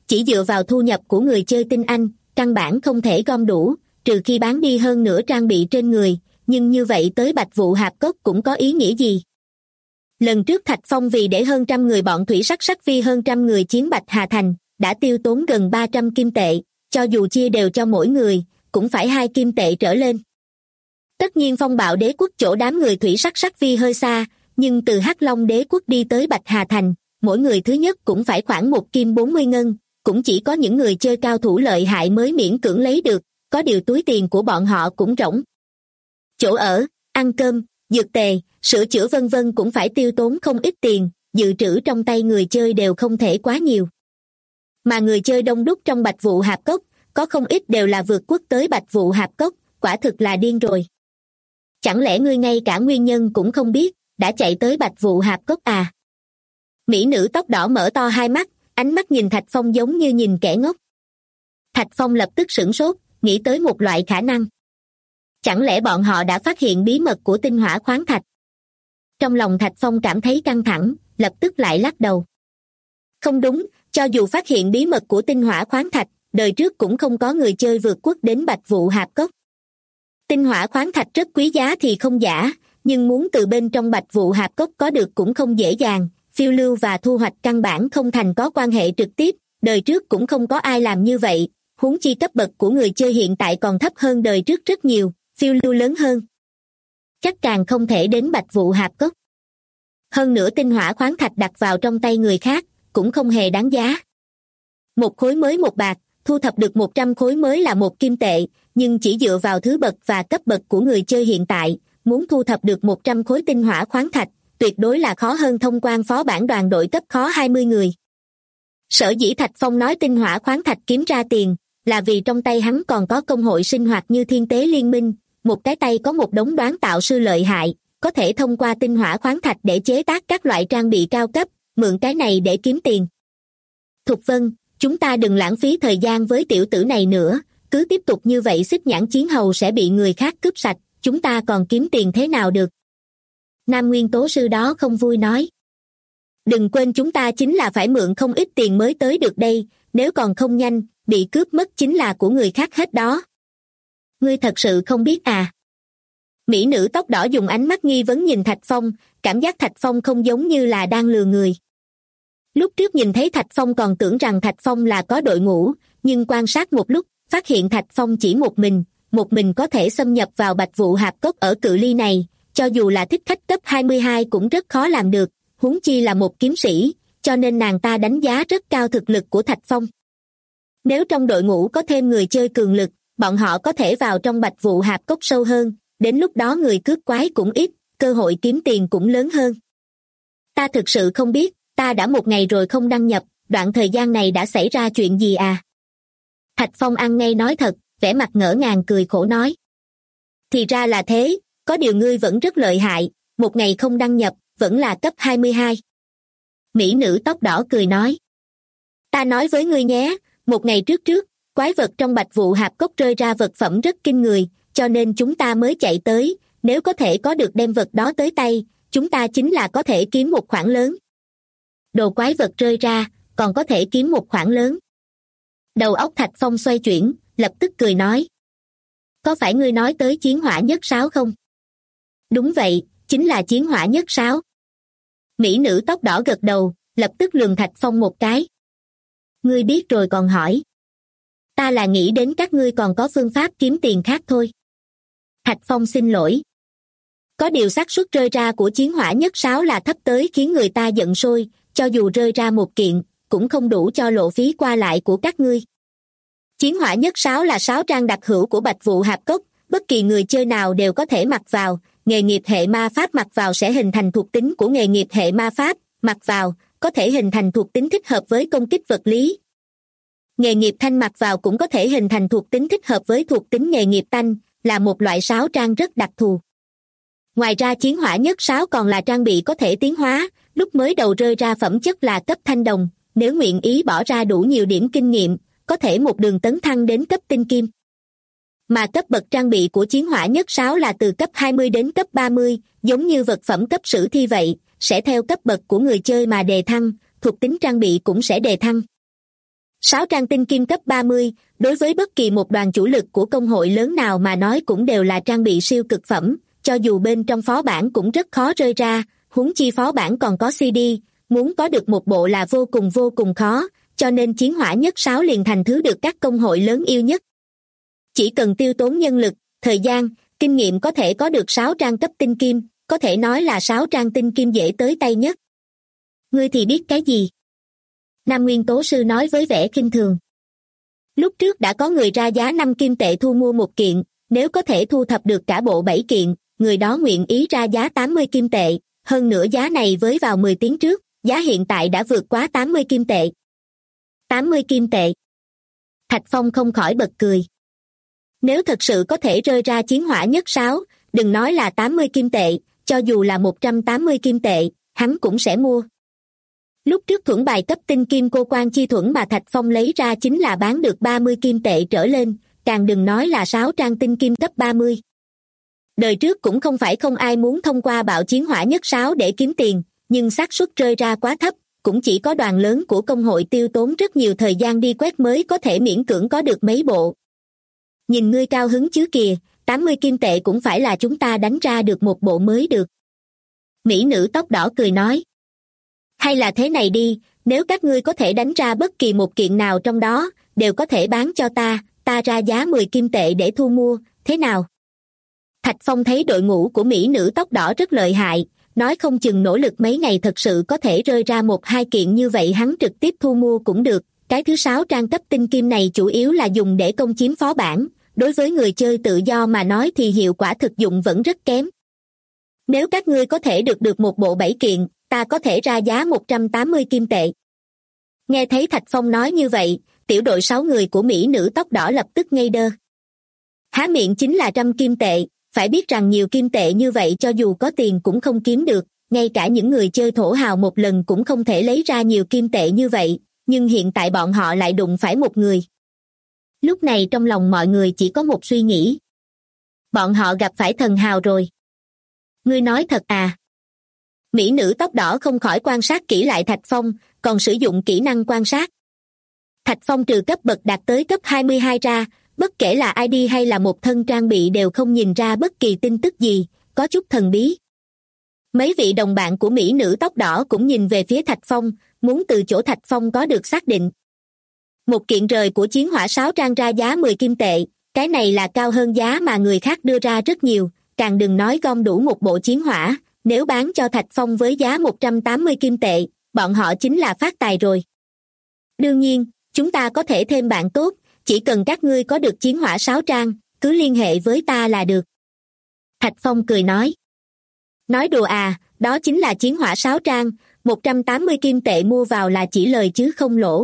S2: chỉ dựa vào thu nhập của người chơi tinh anh, căn bản không thể gom đủ, trừ khi bán đi hơn nửa trang bị trên người, nhưng như vậy tới Bạch Vụ Hạp Cốc cũng có ý nghĩa gì? Lần trước Thạch Phong vì để hơn trăm người bọn thủy sắc sắc vi hơn trăm người chiến Bạch Hà Thành, đã tiêu tốn gần 300 kim tệ, cho dù chia đều cho mỗi người, cũng phải 2 kim tệ trở lên. Tất nhiên Phong Bạo Đế Quốc chỗ đám người thủy sắc sắc vi hơi xa, nhưng từ Hắc Long Đế Quốc đi tới Bạch Hà Thành, mỗi người thứ nhất cũng phải khoảng 1 kim 40 ngân, cũng chỉ có những người chơi cao thủ lợi hại mới miễn cưỡng lấy được, có điều túi tiền của bọn họ cũng rỗng. Chỗ ở, ăn cơm, dược tề, sửa chữa vân vân cũng phải tiêu tốn không ít tiền, dự trữ trong tay người chơi đều không thể quá nhiều. Mà người chơi đông đúc trong Bạch Vụ Hạp Cốc, có không ít đều là vượt quốc tới Bạch Vụ Hạp Cốc, quả thực là điên rồi. Chẳng lẽ ngươi ngay cả nguyên nhân cũng không biết, đã chạy tới Bạch Vụ Hạp Cốc à? Mỹ nữ tóc đỏ mở to hai mắt, ánh mắt nhìn Thạch Phong giống như nhìn kẻ ngốc. Thạch Phong lập tức sửng sốt, nghĩ tới một loại khả năng. Chẳng lẽ bọn họ đã phát hiện bí mật của tinh hỏa khoáng thạch? Trong lòng Thạch Phong cảm thấy căng thẳng, lập tức lại lắc đầu. Không đúng, cho dù phát hiện bí mật của tinh hỏa khoáng thạch, đời trước cũng không có người chơi vượt quốc đến Bạch Vụ Hạp Cốc. Tinh hỏa khoáng thạch rất quý giá thì không giả, nhưng muốn từ bên trong Bạch Vụ Hạp Cốc có được cũng không dễ dàng, phiêu lưu và thu hoạch căn bản không thành có quan hệ trực tiếp, đời trước cũng không có ai làm như vậy, huống chi cấp bậc của người chơi hiện tại còn thấp hơn đời trước rất nhiều, phiêu lưu lớn hơn. Chắc càng không thể đến Bạch Vụ Hạp Cốc. Hơn nữa tinh hỏa khoáng thạch đặt vào trong tay người khác, cũng không hề đáng giá. 1 khối mới 1 bạc, thu thập được 100 khối mới là 1 kim tệ, nhưng chỉ dựa vào thứ bậc và cấp bậc của người chơi hiện tại, muốn thu thập được 100 khối tinh hỏa khoáng thạch, tuyệt đối là khó hơn thông quan phó bản đoàn đội cấp khó 20 người. Sở dĩ Thạch Phong nói tinh hỏa khoáng thạch kiếm ra tiền, là vì trong tay hắn còn có công hội sinh hoạt như Thiên Tế Liên Minh, một cái tay có một đống đoán tạo sư lợi hại, có thể thông qua tinh hỏa khoáng thạch để chế tác các loại trang bị cao cấp, mượn cái này để kiếm tiền. Thục Vân, chúng ta đừng lãng phí thời gian với tiểu tử này nữa, cứ tiếp tục như vậy Xích Nhãn Chiến Hầu sẽ bị người khác cướp sạch, chúng ta còn kiếm tiền thế nào được? Nam Nguyên Tố Sư đó không vui nói. Đừng quên chúng ta chính là phải mượn không ít tiền mới tới được đây, nếu còn không nhanh, bị cướp mất chính là của người khác hết đó. Ngươi thật sự không biết à? Mỹ nữ tóc đỏ dùng ánh mắt nghi vấn nhìn Thạch Phong, cảm giác Thạch Phong không giống như là đang lừa người. Lúc trước nhìn thấy Thạch Phong còn tưởng rằng Thạch Phong là có đội ngũ, nhưng quan sát một lúc, phát hiện Thạch Phong chỉ một mình có thể xâm nhập vào Bạch Vụ Hạp Cốc ở cự ly này, cho dù là thích khách cấp 22 cũng rất khó làm được, huống chi là một kiếm sĩ, cho nên nàng ta đánh giá rất cao thực lực của Thạch Phong. Nếu trong đội ngũ có thêm người chơi cường lực, bọn họ có thể vào trong Bạch Vụ Hạp Cốc sâu hơn, đến lúc đó người cướp quái cũng ít, cơ hội kiếm tiền cũng lớn hơn. Ta thực sự không biết, ta đã 1 ngày rồi không đăng nhập, đoạn thời gian này đã xảy ra chuyện gì à? Thạch Phong ăn ngay nói thật, vẻ mặt ngỡ ngàng cười khổ nói. Thì ra là thế, có điều ngươi vẫn rất lợi hại, 1 ngày không đăng nhập, vẫn là cấp 22. Mỹ nữ tóc đỏ cười nói. Ta nói với ngươi nhé, 1 ngày trước, quái vật trong Bạch Vụ Hạp Cốc rơi ra vật phẩm rất kinh người, cho nên chúng ta mới chạy tới, nếu có thể có được đem vật đó tới tay, chúng ta chính là có thể kiếm một khoản lớn. Đồ quái vật rơi ra, còn có thể kiếm một khoản lớn. Đầu óc Thạch Phong xoay chuyển, lập tức cười nói. Có phải ngươi nói tới chiến hỏa nhất sáo không? Đúng vậy, chính là chiến hỏa nhất sáo. Mỹ nữ tóc đỏ gật đầu, lập tức lườm Thạch Phong một cái. Ngươi biết rồi còn hỏi. Ta là nghĩ đến các ngươi còn có phương pháp kiếm tiền khác thôi. Thạch Phong xin lỗi. Có điều xác suất rơi ra của chiến hỏa nhất sáo là thấp tới khiến người ta giận sôi, cho dù rơi ra 1 kiện, cũng không đủ cho lộ phí qua lại của các ngươi. Chiến hỏa nhất sáo là sáo trang đặc hữu của Bạch Vụ Hạp Cốc, bất kỳ người chơi nào đều có thể mặc vào, nghề nghiệp hệ ma pháp mặc vào sẽ hình thành thuộc tính của nghề nghiệp hệ ma pháp, mặc vào, có thể hình thành thuộc tính thích hợp với công kích vật lý. Nghề nghiệp thanh mặc vào cũng có thể hình thành thuộc tính thích hợp với thuộc tính nghề nghiệp tanh, là một loại sáo trang rất đặc thù. Ngoài ra chiến hỏa nhất sáo còn là trang bị có thể tiến hóa, lúc mới đầu rơi ra phẩm chất là cấp thanh đồng, nếu nguyện ý bỏ ra đủ nhiều điểm kinh nghiệm, có thể một đường tấn thăng đến cấp tinh kim. Mà cấp bậc trang bị của chiến hỏa nhất sáo là từ cấp 20 đến cấp 30, giống như vật phẩm cấp sử thi vậy, sẽ theo cấp bậc của người chơi mà đề thăng, thuộc tính trang bị cũng sẽ đề thăng. 6 trang tinh kim cấp 30, đối với bất kỳ một đoàn chủ lực của công hội lớn nào mà nói cũng đều là trang bị siêu cực phẩm, cho dù bên trong phó bản cũng rất khó rơi ra, huống chi phó bản còn có CD, muốn có được một bộ là vô cùng khó, cho nên chiến hỏa nhất 6 liền thành thứ được các công hội lớn yêu nhất. Chỉ cần tiêu tốn nhân lực, thời gian, kinh nghiệm có thể có được 6 trang cấp tinh kim, có thể nói là 6 trang tinh kim dễ tới tay nhất. Ngươi thì biết cái gì? Nam Nguyên Tố Sư nói với vẻ khinh thường. Lúc trước đã có người ra giá 5 kim tệ thu mua một kiện, nếu có thể thu thập được cả bộ 7 kiện, người đó nguyện ý ra giá 80 kim tệ, hơn nữa giá này với vào 10 tiếng trước, giá hiện tại đã vượt quá 80 kim tệ. 80 kim tệ. Thạch Phong không khỏi bật cười. Nếu thật sự có thể rơi ra chiến hỏa nhất 6, đừng nói là 80 kim tệ, cho dù là 180 kim tệ, hắn cũng sẽ mua. Lúc trước thuẫn bài cấp tinh kim cô quan chi thuẫn mà Thạch Phong lấy ra chính là bán được 30 kim tệ trở lên, càng đừng nói là 6 trang tinh kim cấp 30. Đời trước cũng không phải không ai muốn thông qua bạo chiến hỏa nhất 6 để kiếm tiền, nhưng xác suất rơi ra quá thấp, cũng chỉ có đoàn lớn của công hội tiêu tốn rất nhiều thời gian đi quét mới có thể miễn cưỡng có được mấy bộ. Nhìn ngươi cao hứng chứ kìa, 80 kim tệ cũng phải là chúng ta đánh ra được một bộ mới được. Mỹ nữ tóc đỏ cười nói. Hay là thế này đi, nếu các ngươi có thể đánh ra bất kỳ một kiện nào trong đó, đều có thể bán cho ta ra giá 10 kim tệ để thu mua, thế nào? Thạch Phong thấy đội ngũ của mỹ nữ tóc đỏ rất lợi hại, nói không chừng nỗ lực mấy ngày thật sự có thể rơi ra 1-2 kiện như vậy hắn trực tiếp thu mua cũng được. Cái thứ 6 trang cấp tinh kim này chủ yếu là dùng để công chiếm phó bản, đối với người chơi tự do mà nói thì hiệu quả thực dụng vẫn rất kém. Nếu các ngươi có thể được một bộ 7 kiện, ta có thể ra giá 180 kim tệ. Nghe thấy Thạch Phong nói như vậy, tiểu đội 6 người của mỹ nữ tóc đỏ lập tức ngây đơ. Há miệng chính là 100 kim tệ, phải biết rằng nhiều kim tệ như vậy cho dù có tiền cũng không kiếm được, ngay cả những người chơi thổ hào một lần cũng không thể lấy ra nhiều kim tệ như vậy, nhưng hiện tại bọn họ lại đụng phải một người. Lúc này trong lòng mọi người chỉ có một suy nghĩ. Bọn họ gặp phải thần hào rồi. Ngươi nói thật à? Mỹ nữ tóc đỏ không khỏi quan sát kỹ lại Thạch Phong, còn sử dụng kỹ năng quan sát. Thạch Phong trừ cấp bậc đạt tới cấp 22 ra, bất kể là ID hay là một thân trang bị đều không nhìn ra bất kỳ tin tức gì, có chút thần bí. Mấy vị đồng bạn của mỹ nữ tóc đỏ cũng nhìn về phía Thạch Phong, muốn từ chỗ Thạch Phong có được xác định. Một kiện rời của chiến hỏa 6 trang ra giá 10 kim tệ, cái này là cao hơn giá mà người khác đưa ra rất nhiều, càng đừng nói gom đủ một bộ chiến hỏa, nếu bán cho Thạch Phong với giá 180 kim tệ, bọn họ chính là phát tài rồi. Đương nhiên, chúng ta có thể thêm bạn tốt, chỉ cần các ngươi có được chiến hỏa 6 trang, cứ liên hệ với ta là được. Thạch Phong cười nói. Nói đùa à, đó chính là chiến hỏa 6 trang, 180 kim tệ mua vào là chỉ lời chứ không lỗ.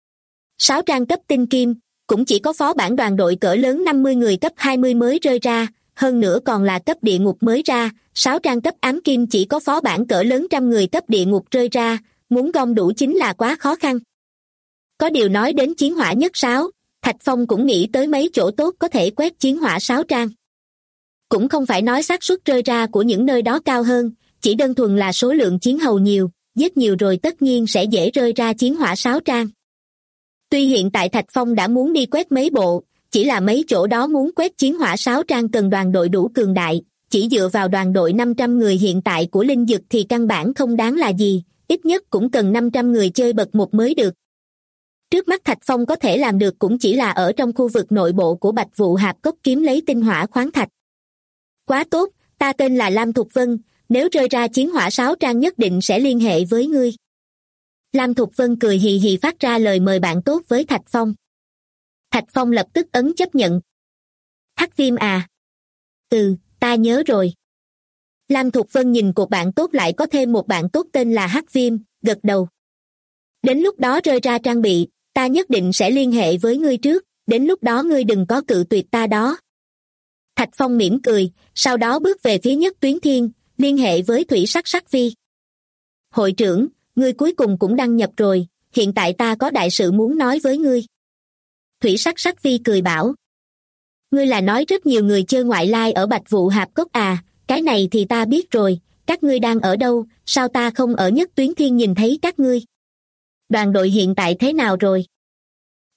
S2: 6 trang cấp tinh kim, cũng chỉ có phó bản đoàn đội cỡ lớn 50 người cấp 20 mới rơi ra, hơn nữa còn là cấp địa ngục mới ra, 6 trang cấp ám kim chỉ có phó bản cỡ lớn 100 người cấp địa ngục rơi ra, muốn gom đủ chính là quá khó khăn. Có điều nói đến chiến hỏa nhất 6, Thạch Phong cũng nghĩ tới mấy chỗ tốt có thể quét chiến hỏa 6 trang. Cũng không phải nói xác suất rơi ra của những nơi đó cao hơn, chỉ đơn thuần là số lượng chiến hầu nhiều, giết nhiều rồi tất nhiên sẽ dễ rơi ra chiến hỏa 6 trang. Tuy hiện tại Thạch Phong đã muốn đi quét mấy bộ, chỉ là mấy chỗ đó muốn quét chiến hỏa 6 trang cần đoàn đội đủ cường đại, chỉ dựa vào đoàn đội 500 người hiện tại của Linh Dực thì căn bản không đáng là gì, ít nhất cũng cần 500 người chơi bậc 1 mới được. Trước mắt Thạch Phong có thể làm được cũng chỉ là ở trong khu vực nội bộ của Bạch Vụ Hạp Cốc kiếm lấy tinh hỏa khoáng thạch. Quá tốt, ta tên là Lam Thục Vân, nếu rơi ra chiến hỏa 6 trang nhất định sẽ liên hệ với ngươi. Lam Thục Vân cười hì hì phát ra lời mời bạn tốt với Thạch Phong. Thạch Phong lập tức ấn chấp nhận. Hắc Viêm à? Ta nhớ rồi. Lam Thục Vân nhìn cuộc bạn tốt lại có thêm một bạn tốt tên là Hắc Viêm, gật đầu. Đến lúc đó rơi ra trang bị, ta nhất định sẽ liên hệ với ngươi trước, đến lúc đó ngươi đừng có cự tuyệt ta đó. Thạch Phong mỉm cười, sau đó bước về phía Nhất Tuyến Thiên, liên hệ với Thủy Sắc Sắc Vi. Hội trưởng, ngươi cuối cùng cũng đăng nhập rồi, hiện tại ta có đại sự muốn nói với ngươi. Thủy Sắc Sắc Vi cười bảo. Ngươi là nói rất nhiều người chơi ngoại lai ở Bạch Vụ Hạp Cốc à, cái này thì ta biết rồi, các ngươi đang ở đâu, sao ta không ở Nhất Tuyến Thiên nhìn thấy các ngươi? Đoàn đội hiện tại thế nào rồi?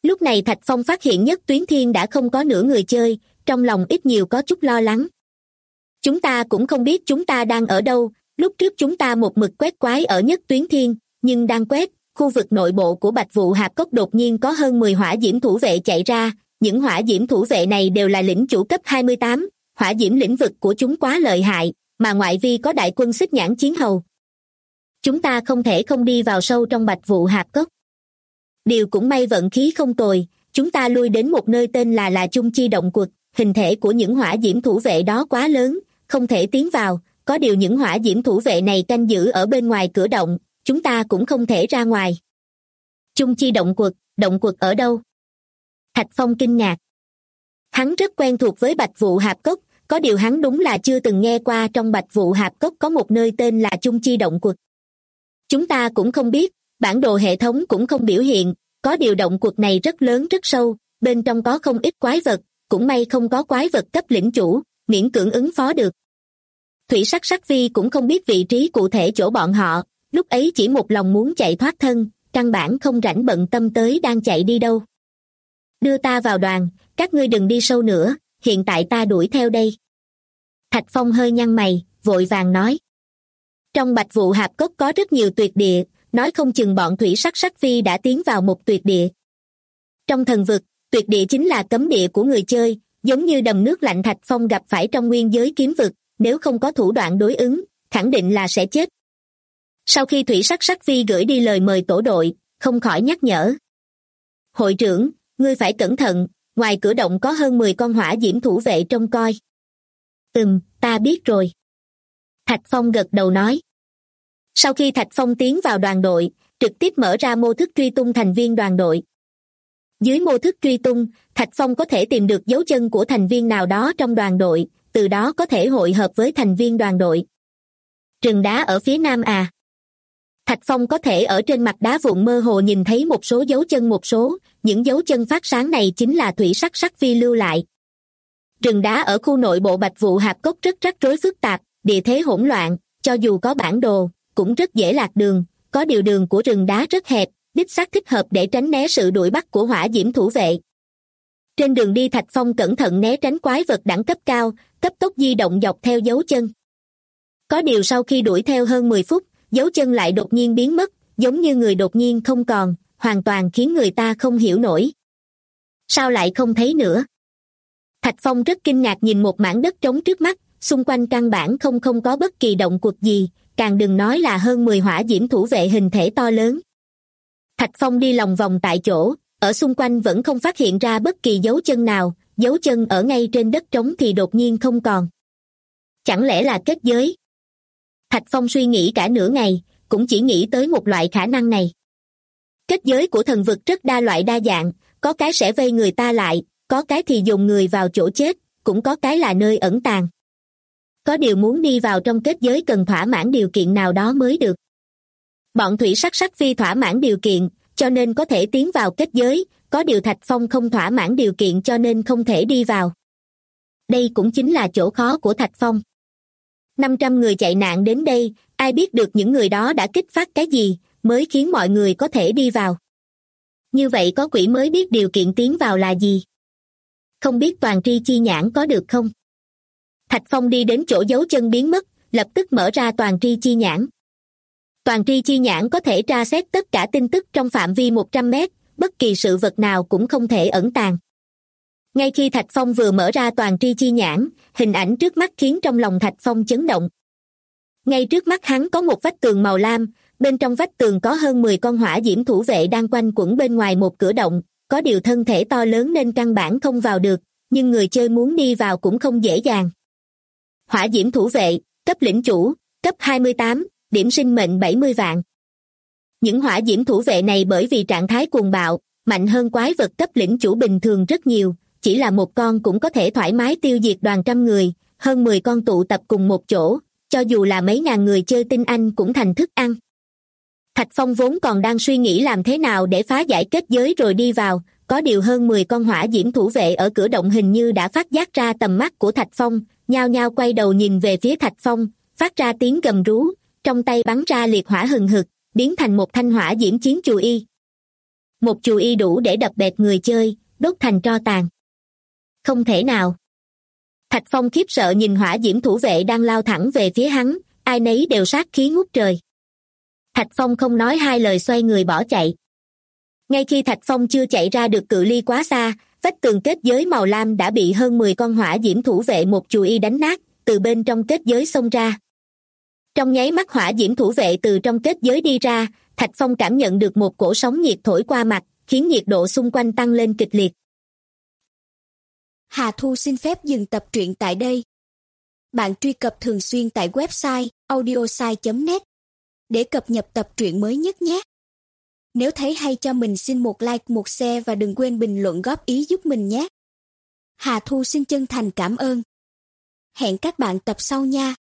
S2: Lúc này Thạch Phong phát hiện Nhất Tuyến Thiên đã không có nửa người chơi, trong lòng ít nhiều có chút lo lắng. Chúng ta cũng không biết chúng ta đang ở đâu, lúc trước chúng ta một mực quét quái ở Nhất Tuyến Thiên, nhưng đang quét, khu vực nội bộ của Bạch Vụ Hạp Cốc đột nhiên có hơn 10 hỏa diễm thủ vệ chạy ra, những hỏa diễm thủ vệ này đều là lĩnh chủ cấp 28, hỏa diễm lĩnh vực của chúng quá lợi hại, mà ngoại vi có đại quân Xích Nhãn Chiến Hầu. Chúng ta không thể không đi vào sâu trong Bạch Vụ Hạp Cốc. Điều cũng may vận khí không tồi, chúng ta lui đến một nơi tên là Chung Chi Động Quật, hình thể của những hỏa diễm thủ vệ đó quá lớn, không thể tiến vào, có điều những hỏa diễm thủ vệ này canh giữ ở bên ngoài cửa động, chúng ta cũng không thể ra ngoài. Chung Chi Động Quật ở đâu? Thạch Phong kinh ngạc. Hắn rất quen thuộc với Bạch Vụ Hạp Cốc, có điều hắn đúng là chưa từng nghe qua trong Bạch Vụ Hạp Cốc có một nơi tên là Chung Chi Động Quật. Chúng ta cũng không biết, bản đồ hệ thống cũng không biểu hiện, có điều động quật này rất lớn rất sâu, bên trong có không ít quái vật, cũng may không có quái vật cấp lĩnh chủ, miễn cưỡng ứng phó được. Thủy Sắc Sắc Vi cũng không biết vị trí cụ thể chỗ bọn họ, lúc ấy chỉ một lòng muốn chạy thoát thân, căn bản không rảnh bận tâm tới đang chạy đi đâu. Đưa ta vào đoàn, các ngươi đừng đi sâu nữa, hiện tại ta đuổi theo đây. Thạch Phong hơi nhăn mày, vội vàng nói. Trong Bạch Vụ Hạp Cốc có rất nhiều tuyệt địa, nói không chừng bọn Thủy Sắc Sắc Vi đã tiến vào một tuyệt địa. Trong thần vực, tuyệt địa chính là cấm địa của người chơi, giống như đầm nước lạnh Thạch Phong gặp phải trong nguyên giới kiếm vực, nếu không có thủ đoạn đối ứng, khẳng định là sẽ chết. Sau khi Thủy Sắc Sắc Vi gửi đi lời mời tổ đội, không khỏi nhắc nhở. Hội trưởng, ngươi phải cẩn thận, ngoài cửa động có hơn 10 con hỏa diễm thủ vệ trông coi. Ta biết rồi. Thạch Phong gật đầu nói. Sau khi Thạch Phong tiến vào đoàn đội, trực tiếp mở ra mô thức truy tung thành viên đoàn đội. Dưới mô thức truy tung, Thạch Phong có thể tìm được dấu chân của thành viên nào đó trong đoàn đội, từ đó có thể hội hợp với thành viên đoàn đội. Rừng đá ở phía nam à? Thạch Phong có thể ở trên mặt đá vụn mơ hồ nhìn thấy một số dấu chân những dấu chân phát sáng này chính là Thủy Sắc Sắc Vi lưu lại. Rừng đá ở khu nội bộ Bạch Vụ Hạp Cốc rất rắc rối phức tạp, địa thế hỗn loạn, cho dù có bản đồ, cũng rất dễ lạc đường, có điều đường của rừng đá rất hẹp, đích xác thích hợp để tránh né sự đuổi bắt của hỏa diễm thủ vệ. Trên đường đi Thạch Phong cẩn thận né tránh quái vật đẳng cấp cao, cấp tốc di động dọc theo dấu chân. Có điều sau khi đuổi theo hơn 10 phút, dấu chân lại đột nhiên biến mất, giống như người đột nhiên không còn, hoàn toàn khiến người ta không hiểu nổi. Sao lại không thấy nữa? Thạch Phong rất kinh ngạc nhìn một mảng đất trống trước mắt, xung quanh căn bản không có bất kỳ động quật gì, càng đừng nói là hơn 10 hỏa diễm thủ vệ hình thể to lớn. Thạch Phong đi lòng vòng tại chỗ, ở xung quanh vẫn không phát hiện ra bất kỳ dấu chân nào, dấu chân ở ngay trên đất trống thì đột nhiên không còn. Chẳng lẽ là kết giới? Thạch Phong suy nghĩ cả nửa ngày, cũng chỉ nghĩ tới một loại khả năng này. Kết giới của thần vực rất đa loại đa dạng, có cái sẽ vây người ta lại, có cái thì dồn người vào chỗ chết, cũng có cái là nơi ẩn tàng. Có điều muốn đi vào trong kết giới cần thỏa mãn điều kiện nào đó mới được. Bọn Thủy Sắc Sắc Vi thỏa mãn điều kiện, cho nên có thể tiến vào kết giới, có điều Thạch Phong không thỏa mãn điều kiện cho nên không thể đi vào. Đây cũng chính là chỗ khó của Thạch Phong. 500 người chạy nạn đến đây, ai biết được những người đó đã kích phát cái gì, mới khiến mọi người có thể đi vào. Như vậy có quỷ mới biết điều kiện tiến vào là gì. Không biết toàn tri chi nhãn có được không? Thạch Phong đi đến chỗ dấu chân biến mất, lập tức mở ra toàn tri chi nhãn. Toàn tri chi nhãn có thể tra xét tất cả tin tức trong phạm vi 100 mét, bất kỳ sự vật nào cũng không thể ẩn tàng. Ngay khi Thạch Phong vừa mở ra toàn tri chi nhãn, hình ảnh trước mắt khiến trong lòng Thạch Phong chấn động. Ngay trước mắt hắn có một vách tường màu lam, bên trong vách tường có hơn 10 con hỏa diễm thủ vệ đang quanh quẩn bên ngoài một cửa động, có điều thân thể to lớn nên căn bản không vào được, nhưng người chơi muốn đi vào cũng không dễ dàng. Hỏa diễm thủ vệ, cấp lĩnh chủ, cấp 28, điểm sinh mệnh 70 vạn. Những hỏa diễm thủ vệ này bởi vì trạng thái cuồng bạo, mạnh hơn quái vật cấp lĩnh chủ bình thường rất nhiều, chỉ là một con cũng có thể thoải mái tiêu diệt đoàn trăm người, hơn 10 con tụ tập cùng một chỗ, cho dù là mấy ngàn người chơi tinh anh cũng thành thức ăn. Thạch Phong vốn còn đang suy nghĩ làm thế nào để phá giải kết giới rồi đi vào, có điều hơn 10 con hỏa diễm thủ vệ ở cửa động hình như đã phát giác ra tầm mắt của Thạch Phong, nhao nhao quay đầu nhìn về phía Thạch Phong, phát ra tiếng gầm rú, trong tay bắn ra liệt hỏa hừng hực, biến thành một thanh hỏa diễm chiến chùy y. một chù y đủ để đập bẹp người chơi, đốt thành tro tàn. Không thể nào. Thạch Phong khiếp sợ nhìn hỏa diễm thủ vệ đang lao thẳng về phía hắn, ai nấy đều sát khí ngút trời. Thạch Phong không nói hai lời xoay người bỏ chạy. Ngay khi Thạch Phong chưa chạy ra được cự ly quá xa, vách tường kết giới màu lam đã bị hơn 10 con hỏa diễm thủ vệ một chù y đánh nát, từ bên trong kết giới xông ra. Trong nháy mắt hỏa diễm thủ vệ từ trong kết giới đi ra, Thạch Phong cảm nhận được một cổ sóng nhiệt thổi qua mặt, khiến nhiệt độ xung quanh tăng lên kịch liệt.
S3: Hà Thu xin phép dừng tập truyện tại đây. Bạn truy cập thường xuyên tại website audiosai.net để cập nhật tập truyện mới nhất nhé. Nếu thấy hay cho mình xin một like, một share và đừng quên bình luận góp ý giúp mình nhé. Hà Thu xin chân thành cảm ơn. Hẹn các bạn tập sau nha.